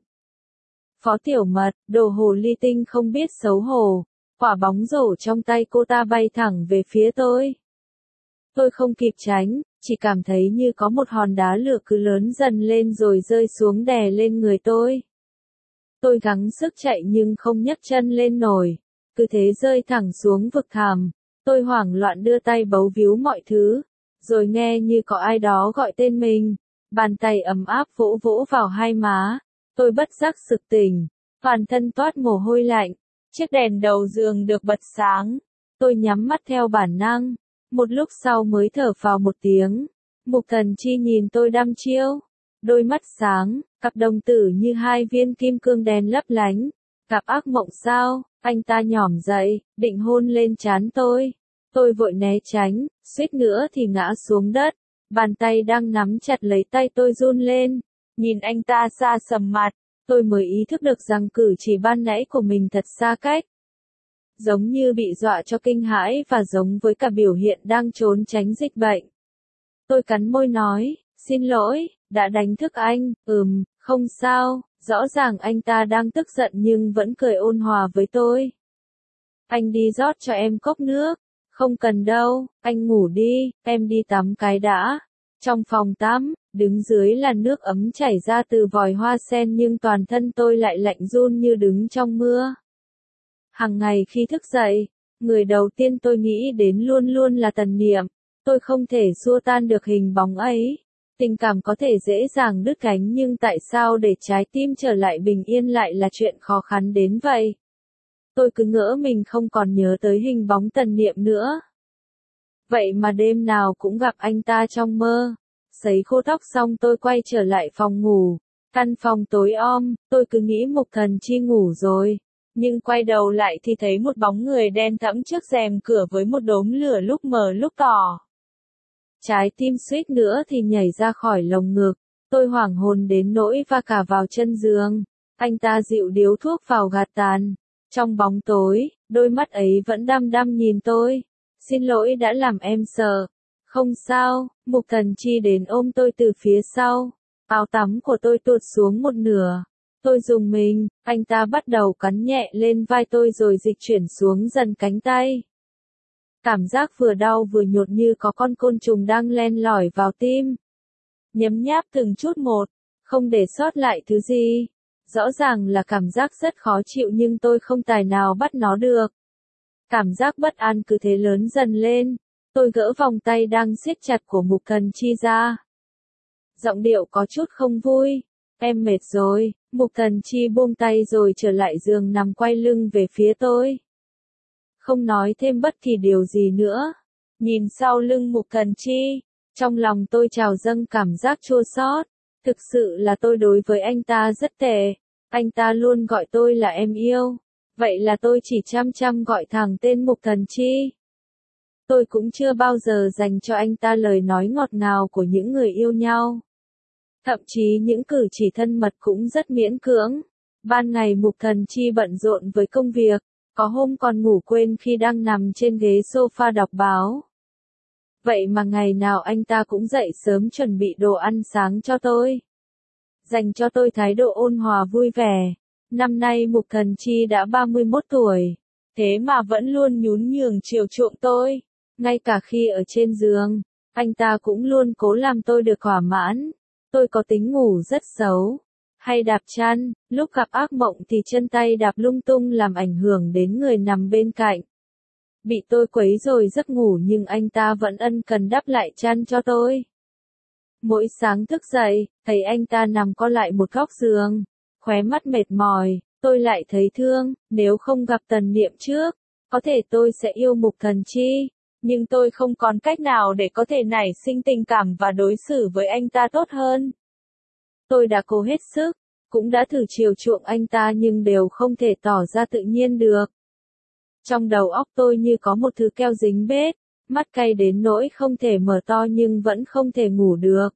Phó Tiểu Mật, đồ hồ ly tinh không biết xấu hổ. Quả bóng rổ trong tay cô ta bay thẳng về phía tôi. Tôi không kịp tránh, chỉ cảm thấy như có một hòn đá lửa cứ lớn dần lên rồi rơi xuống đè lên người tôi. Tôi gắng sức chạy nhưng không nhấc chân lên nổi, cứ thế rơi thẳng xuống vực thẳm. Tôi hoảng loạn đưa tay bấu víu mọi thứ, rồi nghe như có ai đó gọi tên mình. Bàn tay ấm áp vỗ vỗ vào hai má, tôi bất giác sực tỉnh, toàn thân toát mồ hôi lạnh. Chiếc đèn đầu giường được bật sáng, tôi nhắm mắt theo bản năng, một lúc sau mới thở phào một tiếng. Mục Thần Chi nhìn tôi đăm chiêu, đôi mắt sáng, cặp đồng tử như hai viên kim cương đen lấp lánh. Cặp ác mộng sao? Anh ta nhỏm dậy, định hôn lên trán tôi. Tôi vội né tránh, suýt nữa thì ngã xuống đất. Bàn tay đang nắm chặt lấy tay tôi run lên. Nhìn anh ta xa sầm mặt, tôi mới ý thức được rằng cử chỉ ban nãy của mình thật xa cách. Giống như bị dọa cho kinh hãi và giống với cả biểu hiện đang trốn tránh dịch bệnh. Tôi cắn môi nói, xin lỗi, đã đánh thức anh. Ừm, không sao, rõ ràng anh ta đang tức giận nhưng vẫn cười ôn hòa với tôi. Anh đi rót cho em cốc nước. Không cần đâu, anh ngủ đi, em đi tắm cái đã. Trong phòng tắm, đứng dưới là nước ấm chảy ra từ vòi hoa sen nhưng toàn thân tôi lại lạnh run như đứng trong mưa. Hàng ngày khi thức dậy, người đầu tiên tôi nghĩ đến luôn luôn là Tần Niệm. Tôi không thể xua tan được hình bóng ấy. Tình cảm có thể dễ dàng đứt cánh nhưng tại sao để trái tim trở lại bình yên lại là chuyện khó khăn đến vậy? Tôi cứ ngỡ mình không còn nhớ tới hình bóng Tần Niệm nữa. Vậy mà đêm nào cũng gặp anh ta trong mơ. Sấy khô tóc xong tôi quay trở lại phòng ngủ. Căn phòng tối om, tôi cứ nghĩ Mục Thần Chi ngủ rồi. Nhưng quay đầu lại thì thấy một bóng người đen thẫm trước rèm cửa với một đốm lửa lúc mờ lúc tỏ. Trái tim suýt nữa thì nhảy ra khỏi lồng ngực. Tôi hoảng hồn đến nỗi va cả vào chân giường. Anh ta dịu điếu thuốc vào gạt tàn. Trong bóng tối, đôi mắt ấy vẫn đăm đăm nhìn tôi. Xin lỗi đã làm em sợ. Không sao, Mục Thần Chi đến ôm tôi từ phía sau. Áo tắm của tôi tuột xuống một nửa. Tôi rùng mình, anh ta bắt đầu cắn nhẹ lên vai tôi rồi dịch chuyển xuống dần cánh tay. Cảm giác vừa đau vừa nhột như có con côn trùng đang len lỏi vào tim. Nhấm nháp từng chút một, không để sót lại thứ gì. Rõ ràng là cảm giác rất khó chịu nhưng tôi không tài nào bắt nó được. Cảm giác bất an cứ thế lớn dần lên. Tôi gỡ vòng tay đang siết chặt của Mục Thần Chi ra. Giọng điệu có chút không vui. Em mệt rồi. Mục Thần Chi buông tay rồi trở lại giường nằm quay lưng về phía tôi. Không nói thêm bất kỳ điều gì nữa. Nhìn sau lưng Mục Thần Chi, trong lòng tôi trào dâng cảm giác chua xót. Thực sự là tôi đối với anh ta rất tệ. Anh ta luôn gọi tôi là em yêu. Vậy là tôi chỉ chăm chăm gọi thẳng tên Mục Thần Chi. Tôi cũng chưa bao giờ dành cho anh ta lời nói ngọt ngào của những người yêu nhau. Thậm chí những cử chỉ thân mật cũng rất miễn cưỡng. Ban ngày Mục Thần Chi bận rộn với công việc, có hôm còn ngủ quên khi đang nằm trên ghế sofa đọc báo. Vậy mà ngày nào anh ta cũng dậy sớm chuẩn bị đồ ăn sáng cho tôi. Dành cho tôi thái độ ôn hòa vui vẻ. Năm nay Mục Thần Chi đã ba mươi mốt tuổi, thế mà vẫn luôn nhún nhường chiều chuộng tôi. Ngay cả khi ở trên giường, anh ta cũng luôn cố làm tôi được thỏa mãn. Tôi có tính ngủ rất xấu, hay đạp chăn, lúc gặp ác mộng thì chân tay đạp lung tung làm ảnh hưởng đến người nằm bên cạnh. Bị tôi quấy rồi giấc ngủ nhưng anh ta vẫn ân cần đắp lại chăn cho tôi. Mỗi sáng thức dậy, thấy anh ta nằm co lại một góc giường, khóe mắt mệt mỏi, tôi lại thấy thương. Nếu không gặp Tần Niệm trước, có thể tôi sẽ yêu Mục Thần Chi. Nhưng tôi không còn cách nào để có thể nảy sinh tình cảm và đối xử với anh ta tốt hơn. Tôi đã cố hết sức, cũng đã thử chiều chuộng anh ta nhưng đều không thể tỏ ra tự nhiên được. Trong đầu óc tôi như có một thứ keo dính bết, mắt cay đến nỗi không thể mở to nhưng vẫn không thể ngủ được.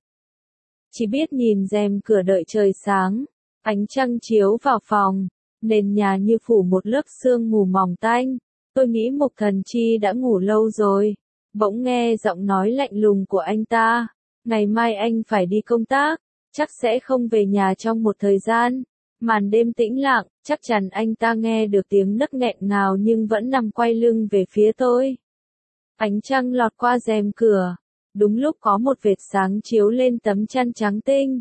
Chỉ biết nhìn rèm cửa đợi trời sáng, ánh trăng chiếu vào phòng, nền nhà như phủ một lớp sương mù mỏng tanh. Tôi nghĩ Mục Thần Chi đã ngủ lâu rồi. Bỗng nghe giọng nói lạnh lùng của anh ta. Ngày mai anh phải đi công tác, chắc sẽ không về nhà trong một thời gian. Màn đêm tĩnh lặng, chắc chắn anh ta nghe được tiếng nấc nghẹn ngào nhưng vẫn nằm quay lưng về phía tôi. Ánh trăng lọt qua rèm cửa. Đúng lúc có một vệt sáng chiếu lên tấm chăn trắng tinh.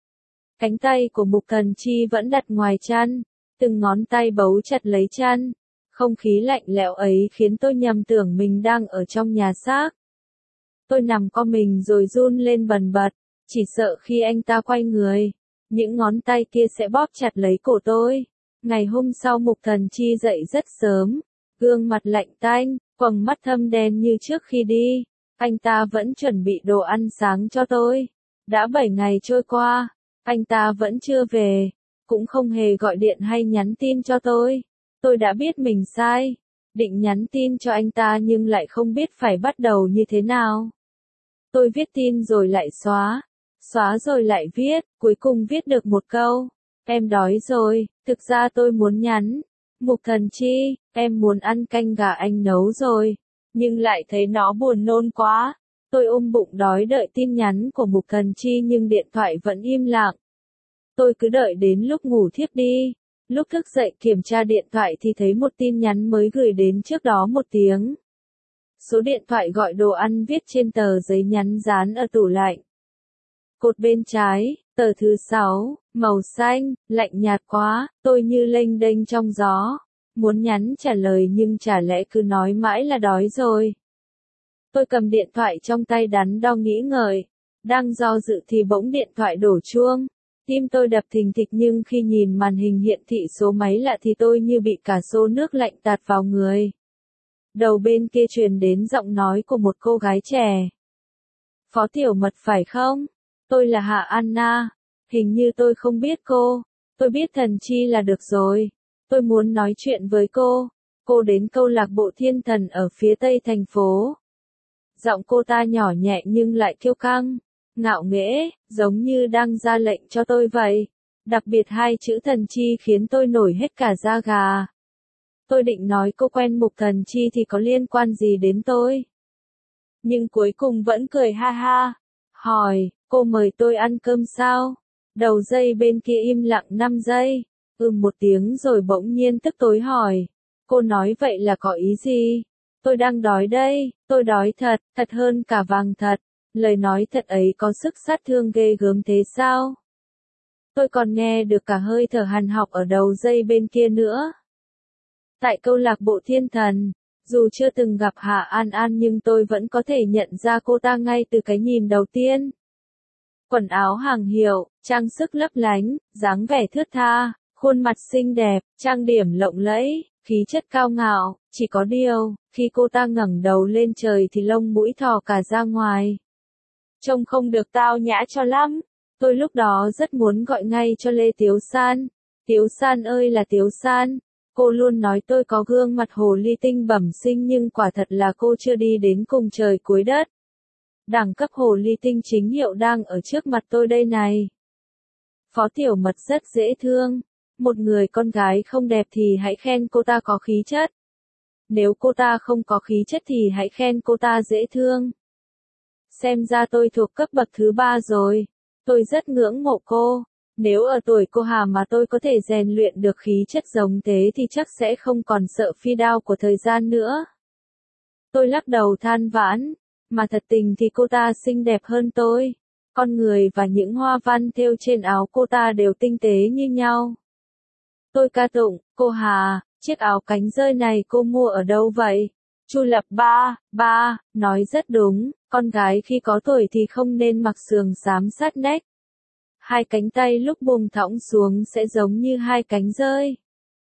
Cánh tay của Mục Thần Chi vẫn đặt ngoài chăn. Từng ngón tay bấu chặt lấy chăn. Không khí lạnh lẽo ấy khiến tôi nhầm tưởng mình đang ở trong nhà xác. Tôi nằm co mình rồi run lên bần bật, chỉ sợ khi anh ta quay người, những ngón tay kia sẽ bóp chặt lấy cổ tôi. Ngày hôm sau Mục Thần Chi dậy rất sớm, gương mặt lạnh tanh, quầng mắt thâm đen như trước khi đi. Anh ta vẫn chuẩn bị đồ ăn sáng cho tôi. Đã bảy ngày trôi qua, anh ta vẫn chưa về, cũng không hề gọi điện hay nhắn tin cho tôi. Tôi đã biết mình sai, định nhắn tin cho anh ta nhưng lại không biết phải bắt đầu như thế nào. Tôi viết tin rồi lại xóa, xóa rồi lại viết, cuối cùng viết được một câu. Em đói rồi, thực ra tôi muốn nhắn. Mục Thần Chi, em muốn ăn canh gà anh nấu rồi, nhưng lại thấy nó buồn nôn quá. Tôi ôm bụng đói đợi tin nhắn của Mục Thần Chi nhưng điện thoại vẫn im lặng. Tôi cứ đợi đến lúc ngủ thiếp đi. Lúc thức dậy kiểm tra điện thoại thì thấy một tin nhắn mới gửi đến trước đó một tiếng. Số điện thoại gọi đồ ăn viết trên tờ giấy nhắn dán ở tủ lạnh. Cột bên trái, tờ thứ sáu, màu xanh, lạnh nhạt quá, tôi như lênh đênh trong gió. Muốn nhắn trả lời nhưng chả lẽ cứ nói mãi là đói rồi. Tôi cầm điện thoại trong tay đắn đo nghĩ ngợi. Đang do dự thì bỗng điện thoại đổ chuông. Tim tôi đập thình thịch nhưng khi nhìn màn hình hiện thị số máy lạ thì tôi như bị cả xô nước lạnh tạt vào người. Đầu bên kia truyền đến giọng nói của một cô gái trẻ. Phó Tiểu Mật phải không? Tôi là Hạ Anna. Hình như tôi không biết cô. Tôi biết Thần Chi là được rồi. Tôi muốn nói chuyện với cô. Cô đến câu lạc bộ thiên thần ở phía tây thành phố. Giọng cô ta nhỏ nhẹ nhưng lại kiêu căng, ngạo nghễ, giống như đang ra lệnh cho tôi vậy. Đặc biệt hai chữ Thần Chi khiến tôi nổi hết cả da gà. Tôi định nói cô quen Mục Thần Chi thì có liên quan gì đến tôi. Nhưng cuối cùng vẫn cười ha ha. Hỏi, cô mời tôi ăn cơm sao? Đầu dây bên kia im lặng năm giây. Ừm một tiếng rồi bỗng nhiên tức tối hỏi. Cô nói vậy là có ý gì? Tôi đang đói đây, tôi đói thật, thật hơn cả vàng thật. Lời nói thật ấy có sức sát thương ghê gớm thế sao? Tôi còn nghe được cả hơi thở hằn học ở đầu dây bên kia nữa. Tại câu lạc bộ thiên thần, dù chưa từng gặp Hạ An An nhưng tôi vẫn có thể nhận ra cô ta ngay từ cái nhìn đầu tiên. Quần áo hàng hiệu, trang sức lấp lánh, dáng vẻ thướt tha, khuôn mặt xinh đẹp, trang điểm lộng lẫy, khí chất cao ngạo, chỉ có điều, khi cô ta ngẩng đầu lên trời thì lông mũi thò cả ra ngoài. Trông không được tao nhã cho lắm. Tôi lúc đó rất muốn gọi ngay cho Lê Tiếu San. Tiếu San ơi là Tiếu San. Cô luôn nói tôi có gương mặt hồ ly tinh bẩm sinh nhưng quả thật là cô chưa đi đến cùng trời cuối đất. Đẳng cấp hồ ly tinh chính hiệu đang ở trước mặt tôi đây này. Phó Tiểu Mật rất dễ thương. Một người con gái không đẹp thì hãy khen cô ta có khí chất. Nếu cô ta không có khí chất thì hãy khen cô ta dễ thương. Xem ra tôi thuộc cấp bậc thứ ba rồi. Tôi rất ngưỡng mộ cô. Nếu ở tuổi cô Hà mà tôi có thể rèn luyện được khí chất giống thế thì chắc sẽ không còn sợ phi đao của thời gian nữa. Tôi lắc đầu than vãn. Mà thật tình thì cô ta xinh đẹp hơn tôi. Con người và những hoa văn thêu trên áo cô ta đều tinh tế như nhau. Tôi ca tụng, cô Hà, chiếc áo cánh dơi này cô mua ở đâu vậy? Chu Lập ba, ba, nói rất đúng, con gái khi có tuổi thì không nên mặc sườn xám sát nách. Hai cánh tay lúc buông thõng xuống sẽ giống như hai cánh dơi.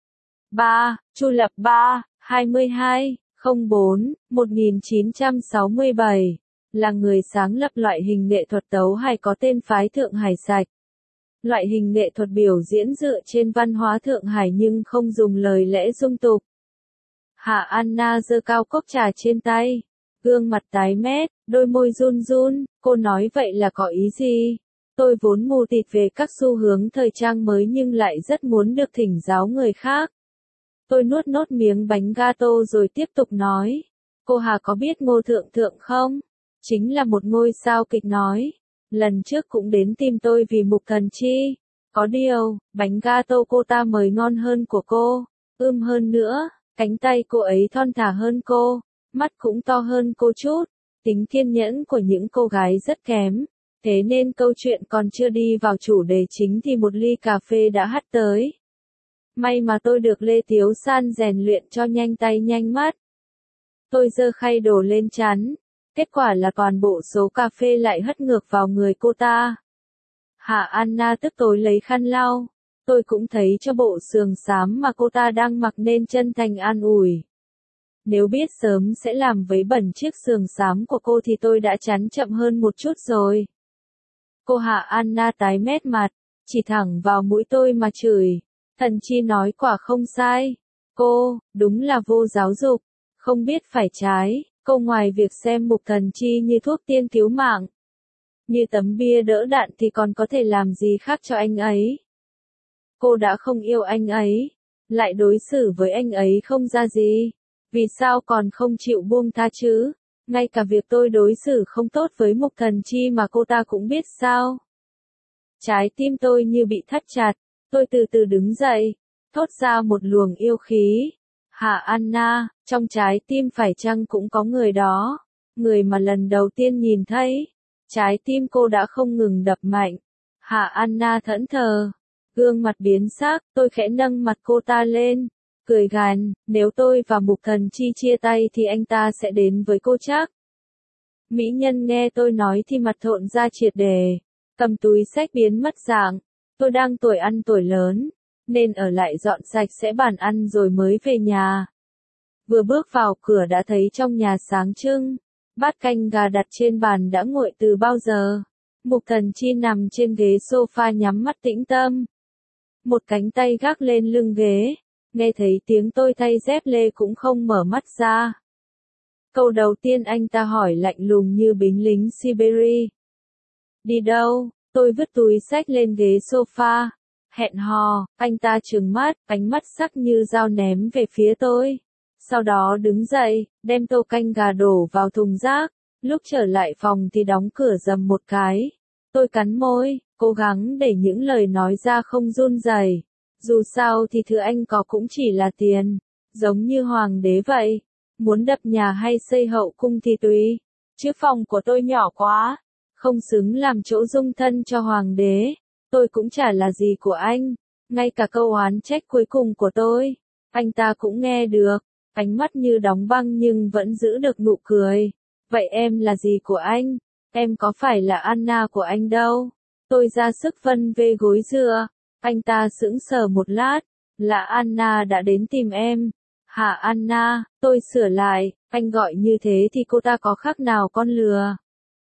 ba. Chu Lập ba, hai mươi hai, không bốn, một nghìn chín trăm sáu mươi bảy, là người sáng lập loại hình nghệ thuật tấu hài có tên phái Thượng Hải Sạch. Loại hình nghệ thuật biểu diễn dựa trên văn hóa Thượng Hải nhưng không dùng lời lẽ dung tục. Hạ Anna giơ cao cốc trà trên tay, gương mặt tái mét, đôi môi run run, cô nói vậy là có ý gì? Tôi vốn mù tịt về các xu hướng thời trang mới nhưng lại rất muốn được thỉnh giáo người khác. Tôi nuốt nốt miếng bánh gato rồi tiếp tục nói. Cô Hà có biết Ngô Thượng Thượng không? Chính là một ngôi sao kịch nói. Lần trước cũng đến tìm tôi vì Mục Thần Chi. Có điều, bánh gato cô ta mời ngon hơn của cô. Ưm hơn nữa, cánh tay cô ấy thon thả hơn cô. Mắt cũng to hơn cô chút. Tính kiên nhẫn của những cô gái rất kém. Thế nên câu chuyện còn chưa đi vào chủ đề chính thì một ly cà phê đã hắt tới. May mà tôi được Lê Tiếu San rèn luyện cho nhanh tay nhanh mắt. Tôi giơ khay đổ lên chắn. Kết quả là toàn bộ số cà phê lại hất ngược vào người cô ta. Hạ Anna tức tối lấy khăn lau. Tôi cũng thấy cho bộ sườn xám mà cô ta đang mặc nên chân thành an ủi. Nếu biết sớm sẽ làm vấy bẩn chiếc sườn xám của cô thì tôi đã chắn chậm hơn một chút rồi. Cô Hạ Anna tái mét mặt, chỉ thẳng vào mũi tôi mà chửi. Thần Chi nói quả không sai. Cô, đúng là vô giáo dục, không biết phải trái. Cô ngoài việc xem Mục Thần Chi như thuốc tiên cứu mạng, như tấm bia đỡ đạn thì còn có thể làm gì khác cho anh ấy. Cô đã không yêu anh ấy, lại đối xử với anh ấy không ra gì. Vì sao còn không chịu buông tha chứ? Ngay cả việc tôi đối xử không tốt với Mục Thần Chi mà cô ta cũng biết sao? Trái tim tôi như bị thắt chặt, tôi từ từ đứng dậy, thốt ra một luồng yêu khí. Hạ Anna, trong trái tim phải chăng cũng có người đó, người mà lần đầu tiên nhìn thấy. Trái tim cô đã không ngừng đập mạnh. Hạ Anna thẫn thờ, gương mặt biến sắc, tôi khẽ nâng mặt cô ta lên, cười gằn, nếu tôi và Mục Thần Chi chia tay thì anh ta sẽ đến với cô chắc. Mỹ nhân nghe tôi nói thì mặt thộn ra triệt để, cầm túi xách biến mất dạng. Tôi đang tuổi ăn tuổi lớn, nên ở lại dọn sạch sẽ bàn ăn rồi mới về nhà. Vừa bước vào cửa đã thấy trong nhà sáng trưng, bát canh gà đặt trên bàn đã nguội từ bao giờ. Mục Thần Chi nằm trên ghế sofa nhắm mắt tĩnh tâm. Một cánh tay gác lên lưng ghế, nghe thấy tiếng tôi thay dép lê cũng không mở mắt ra. Câu đầu tiên anh ta hỏi lạnh lùng như binh lính Siberia. Đi đâu? Tôi vứt túi xách lên ghế sofa. Hẹn hò, anh ta trừng mắt, ánh mắt sắc như dao ném về phía tôi. Sau đó đứng dậy, đem tô canh gà đổ vào thùng rác. Lúc trở lại phòng thì đóng cửa rầm một cái. Tôi cắn môi, cố gắng để những lời nói ra không run rẩy. Dù sao thì thứ anh có cũng chỉ là tiền, giống như hoàng đế vậy. Muốn đập nhà hay xây hậu cung thì tùy. Chứ phòng của tôi nhỏ quá, không xứng làm chỗ dung thân cho hoàng đế. Tôi cũng chả là gì của anh. Ngay cả câu oán trách cuối cùng của tôi, anh ta cũng nghe được. Ánh mắt như đóng băng nhưng vẫn giữ được nụ cười. Vậy em là gì của anh? Em có phải là Anna của anh đâu? Tôi ra sức vân về gối dựa. Anh ta sững sờ một lát. Là Anna đã đến tìm em. Hả Anna? Tôi sửa lại. Anh gọi như thế thì cô ta có khác nào con lừa?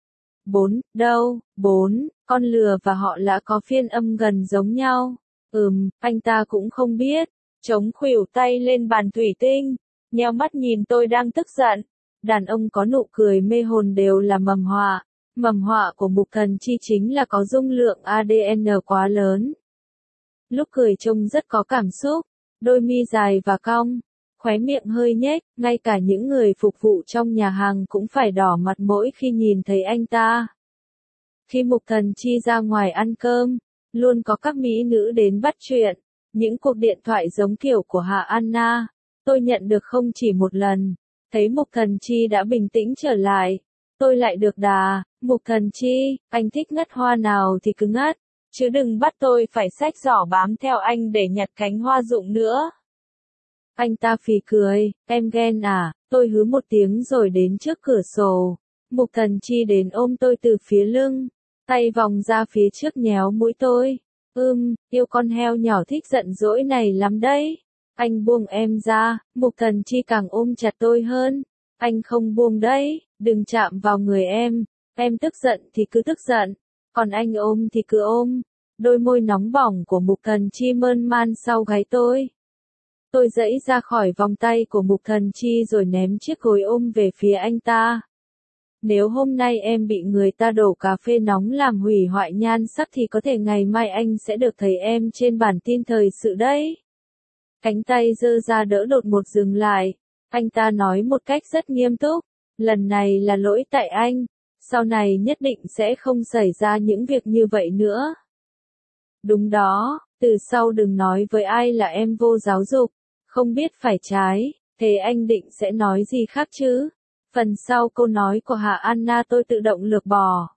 Bốn, đâu? Bốn, con lừa và họ lã có phiên âm gần giống nhau. Ừm, anh ta cũng không biết. Chống khuỷu tay lên bàn thủy tinh. Nheo mắt nhìn tôi đang tức giận. Đàn ông có nụ cười mê hồn đều là mầm họa. Mầm họa của Mục Thần Chi chính là có dung lượng a đê en quá lớn. Lúc cười trông rất có cảm xúc, đôi mi dài và cong, khóe miệng hơi nhếch, ngay cả những người phục vụ trong nhà hàng cũng phải đỏ mặt mỗi khi nhìn thấy anh ta. Khi Mục Thần Chi ra ngoài ăn cơm, luôn có các mỹ nữ đến bắt chuyện, những cuộc điện thoại giống kiểu của Hạ Anna, tôi nhận được không chỉ một lần. Thấy Mục Thần Chi đã bình tĩnh trở lại, tôi lại được đà. Mục Thần Chi, anh thích ngắt hoa nào thì cứ ngắt, chứ đừng bắt tôi phải xách giỏ bám theo anh để nhặt cánh hoa rụng nữa. Anh ta phì cười, em ghen à? Tôi hứ một tiếng rồi đến trước cửa sổ. Mục Thần Chi đến ôm tôi từ phía lưng, tay vòng ra phía trước nhéo mũi tôi. Ưm, yêu con heo nhỏ thích giận dỗi này lắm đấy. Anh buông em ra. Mục Thần Chi càng ôm chặt tôi hơn. Anh không buông đấy, đừng chạm vào người em. Em tức giận thì cứ tức giận, còn anh ôm thì cứ ôm. Đôi môi nóng bỏng của Mục Thần Chi mơn man sau gáy tôi. Tôi giãy ra khỏi vòng tay của Mục Thần Chi rồi ném chiếc gối ôm về phía anh ta. Nếu hôm nay em bị người ta đổ cà phê nóng làm hủy hoại nhan sắc thì có thể ngày mai anh sẽ được thấy em trên bản tin thời sự đấy. Cánh tay giơ ra đỡ đột ngột dừng lại. Anh ta nói một cách rất nghiêm túc. Lần này là lỗi tại anh. Sau này nhất định sẽ không xảy ra những việc như vậy nữa. Đúng đó, từ sau đừng nói với ai là em vô giáo dục, không biết phải trái, thế anh định sẽ nói gì khác chứ? Phần sau câu nói của Hạ Anna tôi tự động lược bỏ.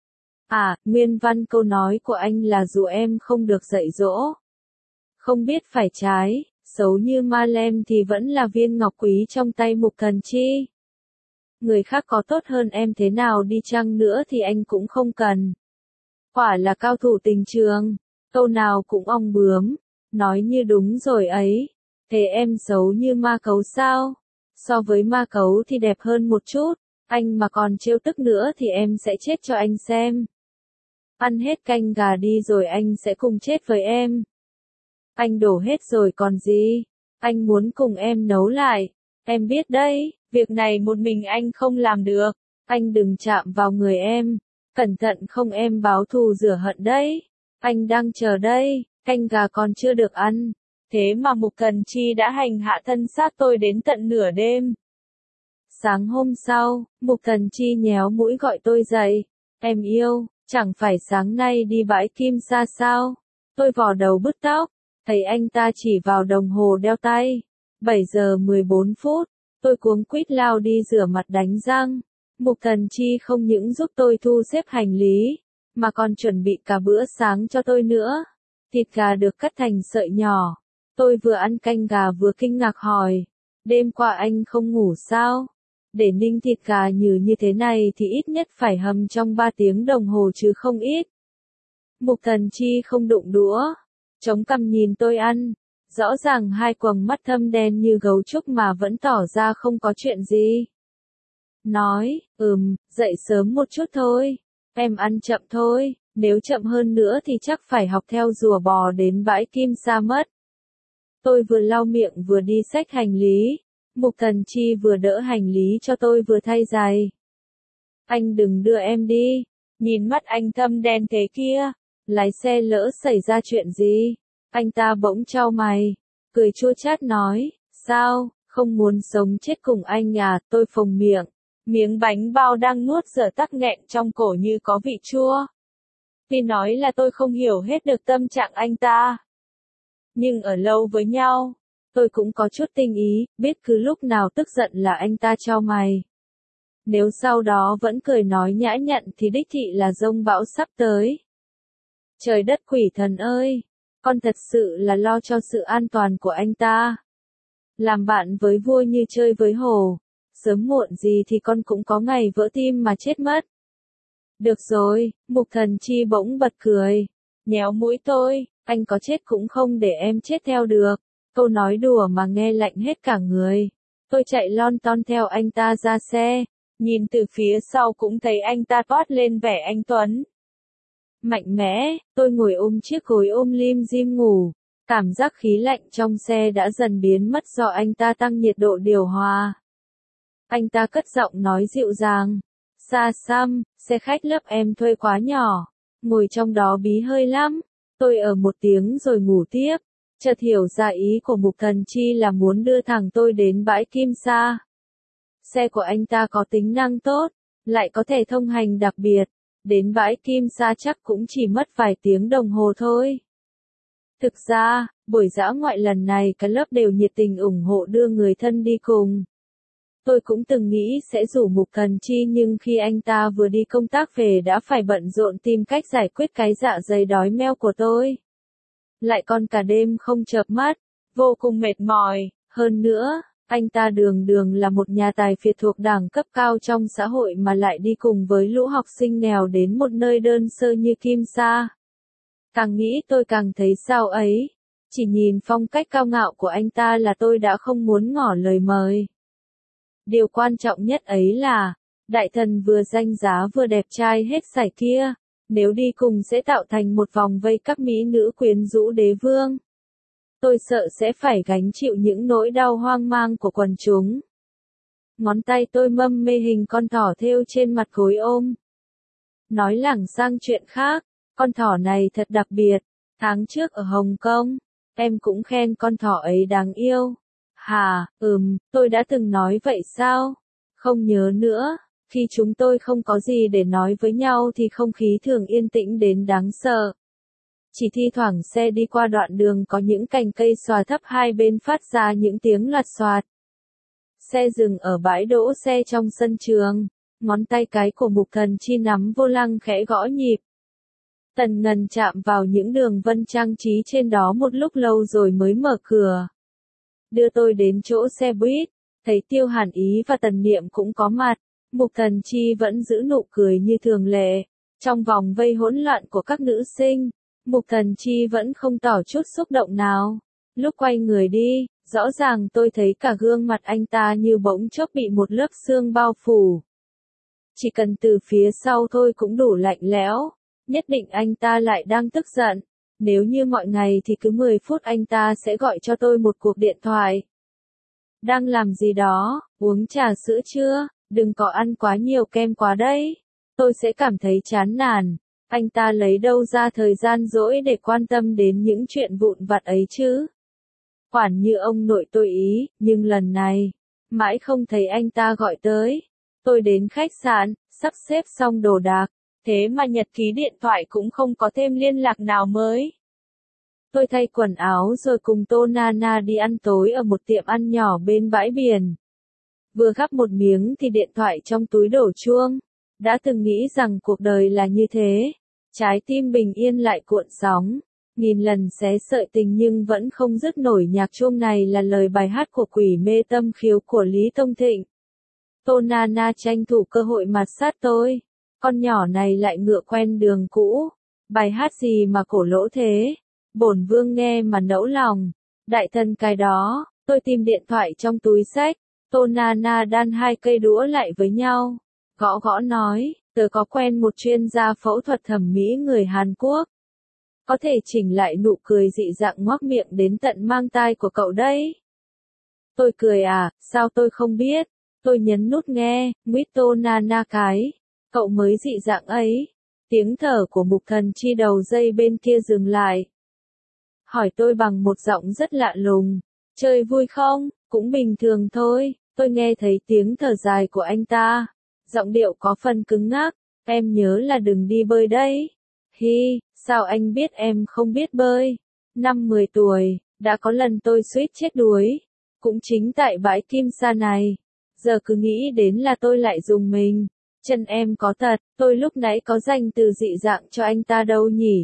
À, nguyên văn câu nói của anh là dù em không được dạy dỗ, không biết phải trái, xấu như ma lem thì vẫn là viên ngọc quý trong tay Mục Thần Chi. Người khác có tốt hơn em thế nào đi chăng nữa thì anh cũng không cần. Quả là cao thủ tình trường, câu nào cũng ong bướm, nói như đúng rồi ấy. Thế em xấu như ma cấu sao? So với ma cấu thì đẹp hơn một chút, anh mà còn trêu tức nữa thì em sẽ chết cho anh xem. Ăn hết canh gà đi rồi anh sẽ cùng chết với em. Anh đổ hết rồi còn gì? Anh muốn cùng em nấu lại. Em biết đấy, việc này một mình anh không làm được. Anh đừng chạm vào người em. Cẩn thận không em báo thù rửa hận đấy. Anh đang chờ đây, canh gà còn chưa được ăn. Thế mà Mục Thần Chi đã hành hạ thân xác tôi đến tận nửa đêm. Sáng hôm sau, Mục Thần Chi nhéo mũi gọi tôi dậy. Em yêu, chẳng phải sáng nay đi bãi Kim Sa sao? Tôi vò đầu bứt tóc, thấy anh ta chỉ vào đồng hồ đeo tay. bảy giờ mười bốn phút, tôi cuống quýt lao đi rửa mặt đánh răng. Mục Thần Chi không những giúp tôi thu xếp hành lý, mà còn chuẩn bị cả bữa sáng cho tôi nữa. Thịt gà được cắt thành sợi nhỏ. Tôi vừa ăn canh gà vừa kinh ngạc hỏi, đêm qua anh không ngủ sao? Để ninh thịt gà nhừ như thế này thì ít nhất phải hầm trong ba tiếng đồng hồ chứ không ít. Mục Thần Chi không đụng đũa, chống cằm nhìn tôi ăn, rõ ràng hai quầng mắt thâm đen như gấu trúc mà vẫn tỏ ra không có chuyện gì. Nói, ừm, dậy sớm một chút thôi. Em ăn chậm thôi, nếu chậm hơn nữa thì chắc phải học theo rùa bò đến bãi Kim Sa mất. Tôi vừa lau miệng vừa đi xách hành lý. Mục Thần Chi vừa đỡ hành lý cho tôi vừa thay giày. Anh đừng đưa em đi. Nhìn mắt anh thâm đen thế kia. Lái xe lỡ xảy ra chuyện gì? Anh ta bỗng chau mày. Cười chua chát nói. Sao, không muốn sống chết cùng anh à? Tôi phồng miệng. Miếng bánh bao đang nuốt giờ tắc nghẹn trong cổ như có vị chua. Vì nói là tôi không hiểu hết được tâm trạng anh ta. Nhưng ở lâu với nhau, tôi cũng có chút tinh ý, biết cứ lúc nào tức giận là anh ta chau mày. Nếu sau đó vẫn cười nói nhã nhặn thì đích thị là giông bão sắp tới. Trời đất quỷ thần ơi, con thật sự là lo cho sự an toàn của anh ta. Làm bạn với vua như chơi với hổ, sớm muộn gì thì con cũng có ngày vỡ tim mà chết mất. Được rồi, Mục Thần Chi bỗng bật cười, nhéo mũi tôi, anh có chết cũng không để em chết theo được. Câu nói đùa mà nghe lạnh hết cả người. Tôi chạy lon ton theo anh ta ra xe, nhìn từ phía sau cũng thấy anh ta toát lên vẻ anh tuấn. Mạnh mẽ, tôi ngồi ôm chiếc gối ôm lim dim ngủ, cảm giác khí lạnh trong xe đã dần biến mất do anh ta tăng nhiệt độ điều hòa. Anh ta cất giọng nói dịu dàng, Sa Sam, xe khách lớp em thuê quá nhỏ, ngồi trong đó bí hơi lắm. Tôi ở một tiếng rồi ngủ tiếp, chợt hiểu ra ý của Mục Thần Chi là muốn đưa thẳng tôi đến bãi Kim Sa. Xe của anh ta có tính năng tốt, lại có thể thông hành đặc biệt, đến bãi Kim Sa chắc cũng chỉ mất vài tiếng đồng hồ thôi. Thực ra, buổi dã ngoại lần này cả lớp đều nhiệt tình ủng hộ đưa người thân đi cùng. Tôi cũng từng nghĩ sẽ rủ Mục Thần Chi nhưng khi anh ta vừa đi công tác về đã phải bận rộn tìm cách giải quyết cái dạ dày đói meo của tôi. Lại còn cả đêm không chợp mắt, vô cùng mệt mỏi, hơn nữa, anh ta đường đường là một nhà tài phiệt thuộc đẳng cấp cao trong xã hội mà lại đi cùng với lũ học sinh nghèo đến một nơi đơn sơ như Kim Sa. Càng nghĩ tôi càng thấy sao ấy, chỉ nhìn phong cách cao ngạo của anh ta là tôi đã không muốn ngỏ lời mời. Điều quan trọng nhất ấy là, đại thần vừa danh giá vừa đẹp trai hết sảy kia, nếu đi cùng sẽ tạo thành một vòng vây các mỹ nữ quyến rũ đế vương. Tôi sợ sẽ phải gánh chịu những nỗi đau hoang mang của quần chúng. Ngón tay tôi mâm mê hình con thỏ thêu trên mặt gối ôm. Nói lảng sang chuyện khác, con thỏ này thật đặc biệt, tháng trước ở Hồng Kông, em cũng khen con thỏ ấy đáng yêu. Hà, ừm, tôi đã từng nói vậy sao? Không nhớ nữa, khi chúng tôi không có gì để nói với nhau thì không khí thường yên tĩnh đến đáng sợ. Chỉ thi thoảng xe đi qua đoạn đường có những cành cây xòa thấp hai bên phát ra những tiếng loạt xoạt. Xe dừng ở bãi đỗ xe trong sân trường, ngón tay cái của Mục Thần Chi nắm vô lăng khẽ gõ nhịp. Tần Ngân chạm vào những đường vân trang trí trên đó một lúc lâu rồi mới mở cửa. Đưa tôi đến chỗ xe buýt, thấy Tiêu Hàn Ý và Tần Niệm cũng có mặt, Mục Thần Chi vẫn giữ nụ cười như thường lệ. Trong vòng vây hỗn loạn của các nữ sinh, Mục Thần Chi vẫn không tỏ chút xúc động nào. Lúc quay người đi, rõ ràng tôi thấy cả gương mặt anh ta như bỗng chốc bị một lớp sương bao phủ. Chỉ cần từ phía sau thôi cũng đủ lạnh lẽo, nhất định anh ta lại đang tức giận. Nếu như mọi ngày thì cứ mười phút anh ta sẽ gọi cho tôi một cuộc điện thoại. Đang làm gì đó, uống trà sữa chưa, đừng có ăn quá nhiều kem quá đấy. Tôi sẽ cảm thấy chán nản. Anh ta lấy đâu ra thời gian rỗi để quan tâm đến những chuyện vụn vặt ấy chứ? Khoản như ông nội tôi ý, nhưng lần này, mãi không thấy anh ta gọi tới. Tôi đến khách sạn, sắp xếp xong đồ đạc, thế mà nhật ký điện thoại cũng không có thêm liên lạc nào mới. Tôi thay quần áo rồi cùng Tô Nana đi ăn tối ở một tiệm ăn nhỏ bên bãi biển. Vừa gắp một miếng thì điện thoại trong túi đổ chuông. Đã từng nghĩ rằng cuộc đời là như thế. Trái tim bình yên lại cuộn sóng. Nghìn lần xé sợi tình nhưng vẫn không dứt nổi nhạc chuông này là lời bài hát của Quỷ Mê Tâm Khiếu của Lý Tông Thịnh. Tô Nana tranh thủ cơ hội mạt sát tôi. Con nhỏ này lại ngựa quen đường cũ. Bài hát gì mà cổ lỗ thế? Bổn vương nghe mà nẫu lòng. Đại thần cái đó, tôi tìm điện thoại trong túi xách. Tô Nana đan hai cây đũa lại với nhau. Gõ gõ nói, Tớ có quen một chuyên gia phẫu thuật thẩm mỹ người Hàn Quốc. Có thể chỉnh lại nụ cười dị dạng ngoác miệng đến tận mang tai của cậu đấy. Tôi cười à, sao tôi không biết. Tôi nhấn nút nghe, nguyết tô na na cái. Cậu mới dị dạng ấy. Tiếng thở của Mục Thần Chi đầu dây bên kia dừng lại. Hỏi tôi bằng một giọng rất lạ lùng. Chơi vui không? Cũng bình thường thôi. Tôi nghe thấy tiếng thở dài của anh ta. Giọng điệu có phần cứng ngắc. Em nhớ là đừng đi bơi đấy. Hi, sao anh biết em không biết bơi? Năm mười tuổi, đã có lần tôi suýt chết đuối. Cũng chính tại bãi Kim Sa này. Giờ cứ nghĩ đến là tôi lại dùng mình. Chân em có thật, tôi lúc nãy có dành từ dị dạng cho anh ta đâu nhỉ?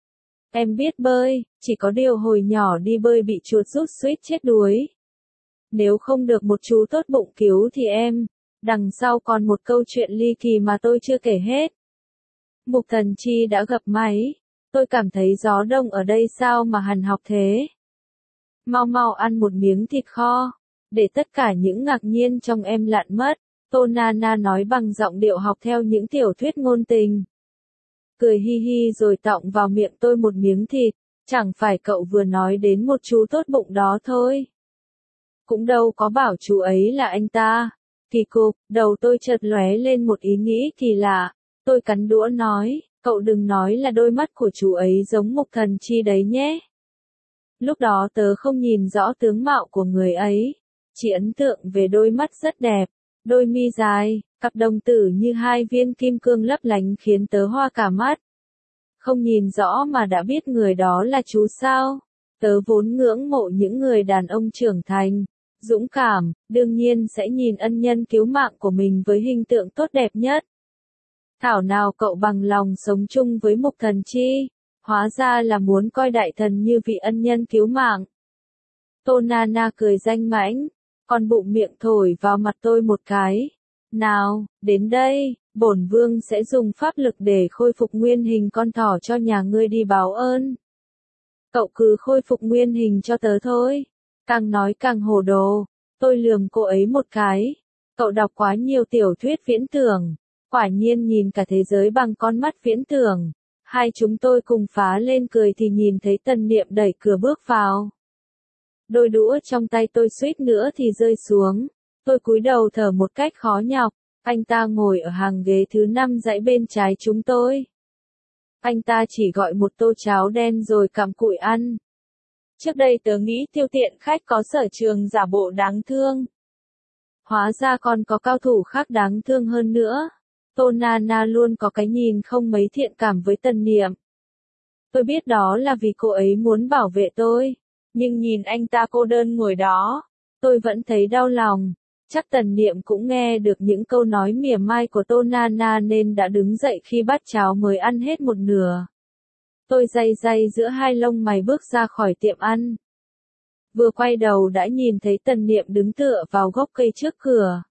Em biết bơi, chỉ có điều hồi nhỏ đi bơi bị chuột rút suýt chết đuối. Nếu không được một chú tốt bụng cứu thì em, đằng sau còn một câu chuyện ly kỳ mà tôi chưa kể hết. Mục Thần Chi đã gập máy. Tôi cảm thấy gió đông ở đây sao mà hằn học thế. Mau mau ăn một miếng thịt kho, để tất cả những ngạc nhiên trong em lặn mất. Tô Na Na nói bằng giọng điệu học theo những tiểu thuyết ngôn tình. Cười hi hi rồi tọng vào miệng tôi một miếng thịt. Chẳng phải cậu vừa nói đến một chú tốt bụng đó thôi. Cũng đâu có bảo chú ấy là anh ta. Kỳ cục, đầu tôi chợt lóe lên một ý nghĩ kỳ lạ. Tôi cắn đũa nói, cậu đừng nói là đôi mắt của chú ấy giống Mục Thần Chi đấy nhé. Lúc đó tớ không nhìn rõ tướng mạo của người ấy. Chỉ ấn tượng về đôi mắt rất đẹp. Đôi mi dài, cặp đồng tử như hai viên kim cương lấp lánh khiến tớ hoa cả mắt. Không nhìn rõ mà đã biết người đó là chú sao. Tớ vốn ngưỡng mộ những người đàn ông trưởng thành, dũng cảm, đương nhiên sẽ nhìn ân nhân cứu mạng của mình với hình tượng tốt đẹp nhất. Thảo nào cậu bằng lòng sống chung với Mục Thần Chi, hóa ra là muốn coi đại thần như vị ân nhân cứu mạng. Tô Na Na cười danh mãnh, còn bụng miệng thổi vào mặt tôi một cái. Nào, đến đây, bổn vương sẽ dùng pháp lực để khôi phục nguyên hình con thỏ cho nhà ngươi đi báo ơn. Cậu cứ khôi phục nguyên hình cho tớ thôi. Càng nói càng hồ đồ. Tôi lườm cô ấy một cái. Cậu đọc quá nhiều tiểu thuyết viễn tưởng. Quả nhiên nhìn cả thế giới bằng con mắt viễn tưởng. Hai chúng tôi cùng phá lên cười thì nhìn thấy Tần Niệm đẩy cửa bước vào. Đôi đũa trong tay tôi suýt nữa thì rơi xuống. Tôi cúi đầu thở một cách khó nhọc. Anh ta ngồi ở hàng ghế thứ năm dãy bên trái chúng tôi. Anh ta chỉ gọi một tô cháo đen rồi cặm cụi ăn. Trước đây tớ nghĩ tiêu tiện khách có sở trường giả bộ đáng thương. Hóa ra còn có cao thủ khác đáng thương hơn nữa. Tô Na Na luôn có cái nhìn không mấy thiện cảm với Tần Niệm. Tôi biết đó là vì cô ấy muốn bảo vệ tôi. Nhưng nhìn anh ta cô đơn ngồi đó, tôi vẫn thấy đau lòng. Chắc Tần Niệm cũng nghe được những câu nói mỉa mai của Tô Na Na nên đã đứng dậy khi bát cháo mới ăn hết một nửa. Tôi day day giữa hai lông mày bước ra khỏi tiệm ăn. Vừa quay đầu đã nhìn thấy Tần Niệm đứng tựa vào gốc cây trước cửa.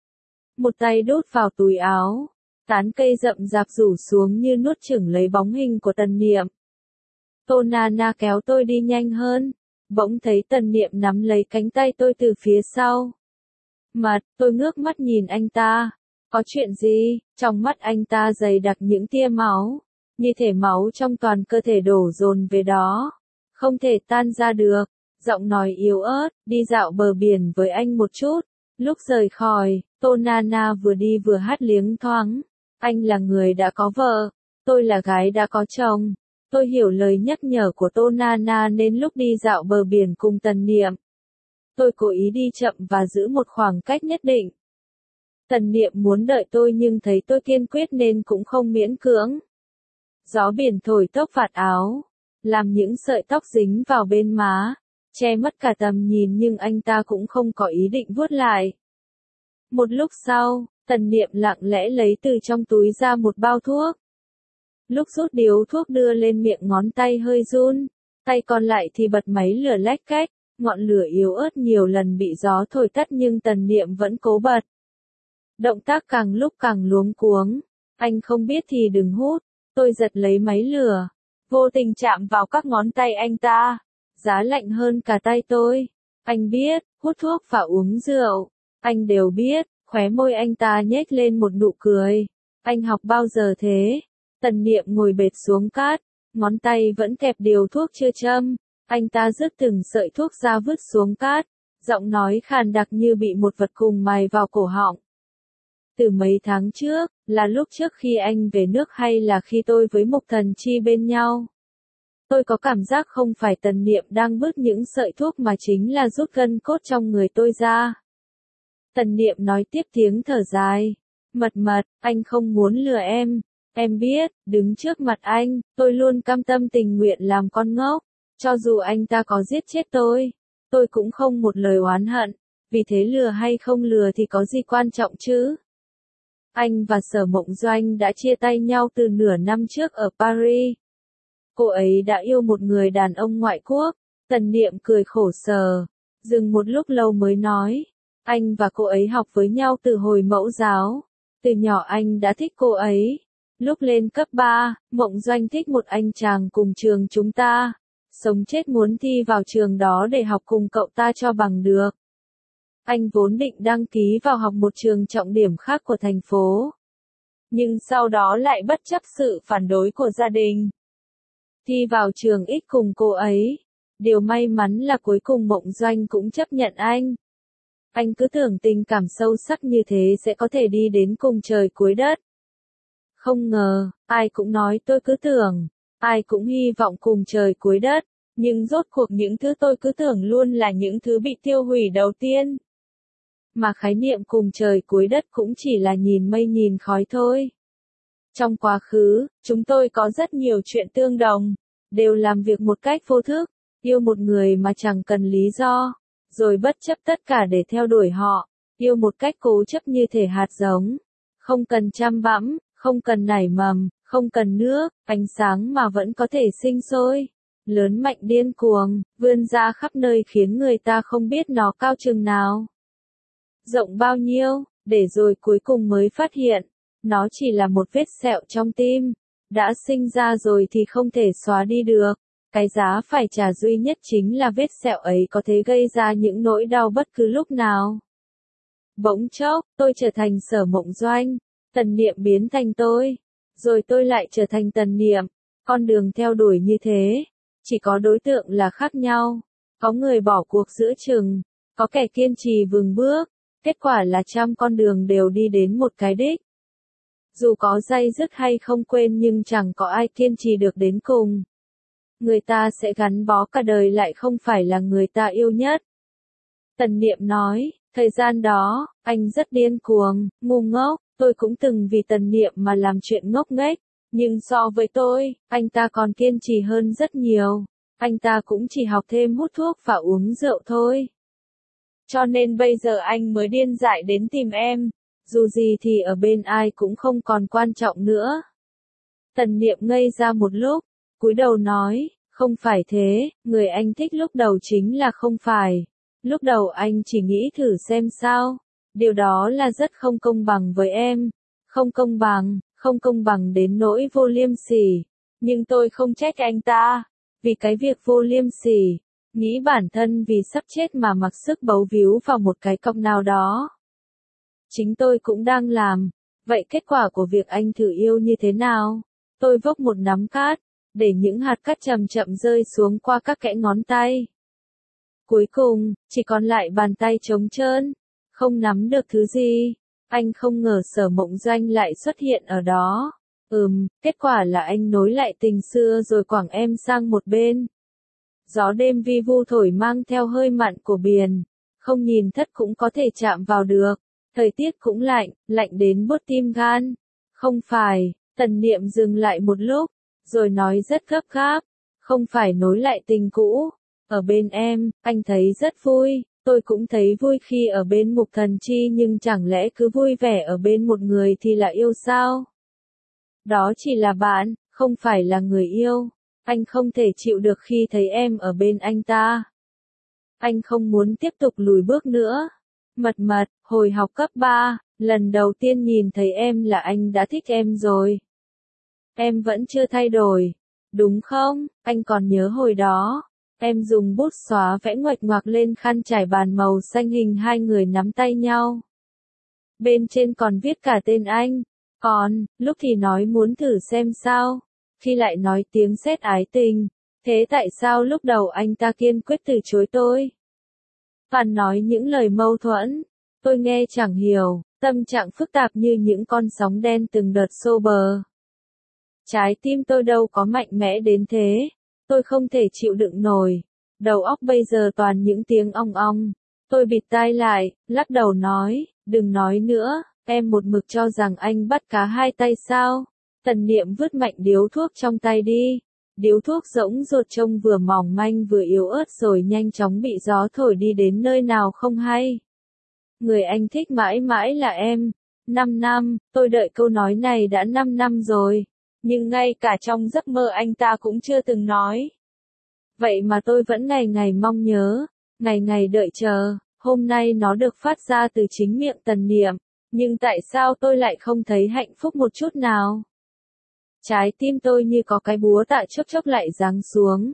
Một tay đút vào túi áo, tán cây rậm rạp rủ xuống như nuốt chửng lấy bóng hình của Tần Niệm. Tô Na Na kéo tôi đi nhanh hơn, bỗng thấy Tần Niệm nắm lấy cánh tay tôi từ phía sau. Mặt, tôi ngước mắt nhìn anh ta. Có chuyện gì? Trong mắt anh ta dày đặc những tia máu. Như thể máu trong toàn cơ thể đổ dồn về đó. Không thể tan ra được. Giọng nói yếu ớt, đi dạo bờ biển với anh một chút. Lúc rời khỏi, Tô Na Na vừa đi vừa hát liếng thoáng. Anh là người đã có vợ. Tôi là gái đã có chồng. Tôi hiểu lời nhắc nhở của Tô Na Na nên lúc đi dạo bờ biển cùng Tần Niệm. Tôi cố ý đi chậm và giữ một khoảng cách nhất định. Tần Niệm muốn đợi tôi nhưng thấy tôi kiên quyết nên cũng không miễn cưỡng. Gió biển thổi tóc vạt áo, làm những sợi tóc dính vào bên má, che mất cả tầm nhìn nhưng anh ta cũng không có ý định vuốt lại. Một lúc sau, Tần Niệm lặng lẽ lấy từ trong túi ra một bao thuốc. Lúc rút điếu thuốc đưa lên miệng ngón tay hơi run, tay còn lại thì bật máy lửa lách cách. Ngọn lửa yếu ớt nhiều lần bị gió thổi tắt nhưng Tần Niệm vẫn cố bật. Động tác càng lúc càng luống cuống. Anh không biết thì đừng hút. Tôi giật lấy máy lửa. Vô tình chạm vào các ngón tay anh ta. Giá lạnh hơn cả tay tôi. Anh biết, hút thuốc và uống rượu. Anh đều biết, khóe môi anh ta nhếch lên một nụ cười. Anh học bao giờ thế? Tần Niệm ngồi bệt xuống cát, ngón tay vẫn kẹp điều thuốc chưa châm. Anh ta rứt từng sợi thuốc ra vứt xuống cát, giọng nói khàn đặc như bị một vật cùng mài vào cổ họng. Từ mấy tháng trước, là lúc trước khi anh về nước hay là khi tôi với Mục Thần Chi bên nhau? Tôi có cảm giác không phải Tần Niệm đang vứt những sợi thuốc mà chính là rút gân cốt trong người tôi ra. Tần Niệm nói tiếp tiếng thở dài. Mật Mật, anh không muốn lừa em. Em biết, đứng trước mặt anh, tôi luôn cam tâm tình nguyện làm con ngốc. Cho dù anh ta có giết chết tôi, tôi cũng không một lời oán hận. Vì thế lừa hay không lừa thì có gì quan trọng chứ? Anh và Sở Mộng Doanh đã chia tay nhau từ nửa năm trước ở Paris. Cô ấy đã yêu một người đàn ông ngoại quốc. Tần Niệm cười khổ sở, dừng một lúc lâu mới nói. Anh và cô ấy học với nhau từ hồi mẫu giáo. Từ nhỏ anh đã thích cô ấy. Lúc lên cấp ba, Mộng Doanh thích một anh chàng cùng trường chúng ta. Sống chết muốn thi vào trường đó để học cùng cậu ta cho bằng được. Anh vốn định đăng ký vào học một trường trọng điểm khác của thành phố. Nhưng sau đó lại bất chấp sự phản đối của gia đình. Thi vào trường ít cùng cô ấy. Điều may mắn là cuối cùng Mộng Doanh cũng chấp nhận anh. Anh cứ tưởng tình cảm sâu sắc như thế sẽ có thể đi đến cùng trời cuối đất. Không ngờ, ai cũng nói tôi cứ tưởng, ai cũng hy vọng cùng trời cuối đất, nhưng rốt cuộc những thứ tôi cứ tưởng luôn là những thứ bị tiêu hủy đầu tiên. Mà khái niệm cùng trời cuối đất cũng chỉ là nhìn mây nhìn khói thôi. Trong quá khứ, chúng tôi có rất nhiều chuyện tương đồng, đều làm việc một cách vô thức, yêu một người mà chẳng cần lý do, rồi bất chấp tất cả để theo đuổi họ, yêu một cách cố chấp như thể hạt giống, không cần chăm bẵm, không cần nảy mầm, không cần nước, ánh sáng mà vẫn có thể sinh sôi, lớn mạnh điên cuồng, vươn ra khắp nơi khiến người ta không biết nó cao chừng nào, rộng bao nhiêu, để rồi cuối cùng mới phát hiện, nó chỉ là một vết sẹo trong tim, đã sinh ra rồi thì không thể xóa đi được. Cái giá phải trả duy nhất chính là vết sẹo ấy có thể gây ra những nỗi đau bất cứ lúc nào. Bỗng chốc, tôi trở thành Sở Mộng Doanh, Tần Niệm biến thành tôi, rồi tôi lại trở thành Tần Niệm. Con đường theo đuổi như thế, chỉ có đối tượng là khác nhau. Có người bỏ cuộc giữa chừng, có kẻ kiên trì vừng bước, kết quả là trăm con đường đều đi đến một cái đích. Dù có day dứt hay không quên nhưng chẳng có ai kiên trì được đến cùng. Người ta sẽ gắn bó cả đời lại không phải là người ta yêu nhất. Tần Niệm nói, thời gian đó, anh rất điên cuồng, ngu ngốc, tôi cũng từng vì Tần Niệm mà làm chuyện ngốc nghếch, nhưng so với tôi, anh ta còn kiên trì hơn rất nhiều. Anh ta cũng chỉ học thêm hút thuốc và uống rượu thôi. Cho nên bây giờ anh mới điên dại đến tìm em, dù gì thì ở bên ai cũng không còn quan trọng nữa. Tần Niệm ngây ra một lúc, cúi đầu nói, không phải thế, người anh thích lúc đầu chính là không phải. Lúc đầu anh chỉ nghĩ thử xem sao. Điều đó là rất không công bằng với em. Không công bằng, không công bằng đến nỗi vô liêm sỉ. Nhưng tôi không trách anh ta. Vì cái việc vô liêm sỉ. Nghĩ bản thân vì sắp chết mà mặc sức bấu víu vào một cái cọc nào đó. Chính tôi cũng đang làm. Vậy kết quả của việc anh thử yêu như thế nào? Tôi vốc một nắm cát, để những hạt cát chậm chậm rơi xuống qua các kẽ ngón tay. Cuối cùng, chỉ còn lại bàn tay trống trơn, không nắm được thứ gì. Anh không ngờ Sở Mộng Doanh lại xuất hiện ở đó. Ừm, kết quả là anh nối lại tình xưa rồi quẳng em sang một bên. Gió đêm vi vu thổi mang theo hơi mặn của biển, không nhìn thất cũng có thể chạm vào được. Thời tiết cũng lạnh, lạnh đến buốt tim gan. Không phải, Tần Niệm dừng lại một lúc, rồi nói rất gấp gáp, không phải nối lại tình cũ. Ở bên em, anh thấy rất vui, tôi cũng thấy vui khi ở bên Mục Thần Chi, nhưng chẳng lẽ cứ vui vẻ ở bên một người thì là yêu sao? Đó chỉ là bạn, không phải là người yêu. Anh không thể chịu được khi thấy em ở bên anh ta. Anh không muốn tiếp tục lùi bước nữa. Mật Mật, hồi học cấp ba, lần đầu tiên nhìn thấy em là anh đã thích em rồi. Em vẫn chưa thay đổi, đúng không? Anh còn nhớ hồi đó, em dùng bút xóa vẽ nguệch ngoạc lên khăn trải bàn màu xanh hình hai người nắm tay nhau. Bên trên còn viết cả tên anh, Còn, lúc thì nói muốn thử xem sao, khi lại nói tiếng sét ái tình, thế tại sao lúc đầu anh ta kiên quyết từ chối tôi? Phàn nói những lời mâu thuẫn, tôi nghe chẳng hiểu, tâm trạng phức tạp như những con sóng đen từng đợt xô bờ. Trái tim tôi đâu có mạnh mẽ đến thế, tôi không thể chịu đựng nổi, đầu óc bây giờ toàn những tiếng ong ong. Tôi bịt tai lại, lắc đầu nói, đừng nói nữa, em một mực cho rằng anh bắt cá hai tay sao? Tần Niệm vứt mạnh điếu thuốc trong tay đi. Điếu thuốc rỗng ruột trông vừa mỏng manh vừa yếu ớt rồi nhanh chóng bị gió thổi đi đến nơi nào không hay. Người anh thích mãi mãi là em. Năm năm, tôi đợi câu nói này đã năm năm rồi. Nhưng ngay cả trong giấc mơ anh ta cũng chưa từng nói. Vậy mà tôi vẫn ngày ngày mong nhớ, ngày ngày đợi chờ, hôm nay nó được phát ra từ chính miệng Tần Niệm. Nhưng tại sao tôi lại không thấy hạnh phúc một chút nào? Trái tim tôi như có cái búa tạ chốc chốc lại giáng xuống.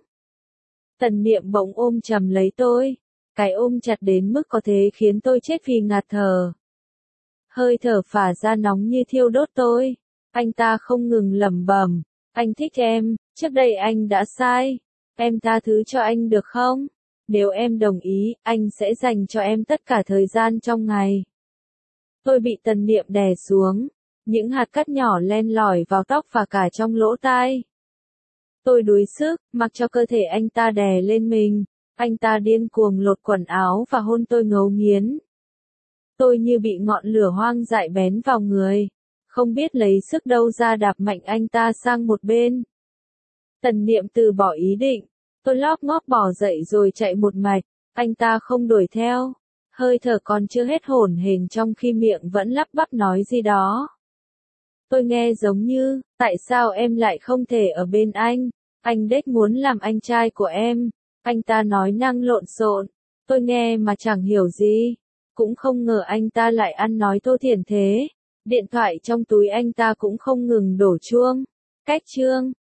Tần Niệm bỗng ôm chầm lấy tôi. Cái ôm chặt đến mức có thể khiến tôi chết vì ngạt thở. Hơi thở phả ra nóng như thiêu đốt tôi. Anh ta không ngừng lẩm bẩm. Anh thích em, trước đây anh đã sai. Em tha thứ cho anh được không? Nếu em đồng ý, anh sẽ dành cho em tất cả thời gian trong ngày. Tôi bị Tần Niệm đè xuống. Những hạt cát nhỏ len lỏi vào tóc và cả trong lỗ tai. Tôi đuối sức, mặc cho cơ thể anh ta đè lên mình. Anh ta điên cuồng lột quần áo và hôn tôi ngấu nghiến. Tôi như bị ngọn lửa hoang dại bén vào người. Không biết lấy sức đâu ra đạp mạnh anh ta sang một bên. Tần Niệm từ bỏ ý định. Tôi lóp ngóp bỏ dậy rồi chạy một mạch. Anh ta không đuổi theo. Hơi thở còn chưa hết hổn hển trong khi miệng vẫn lắp bắp nói gì đó. Tôi nghe giống như, tại sao em lại không thể ở bên anh? Anh đếch muốn làm anh trai của em. Anh ta nói năng lộn xộn. Tôi nghe mà chẳng hiểu gì. Cũng không ngờ anh ta lại ăn nói thô thiển thế. Điện thoại trong túi anh ta cũng không ngừng đổ chuông. Cách chương.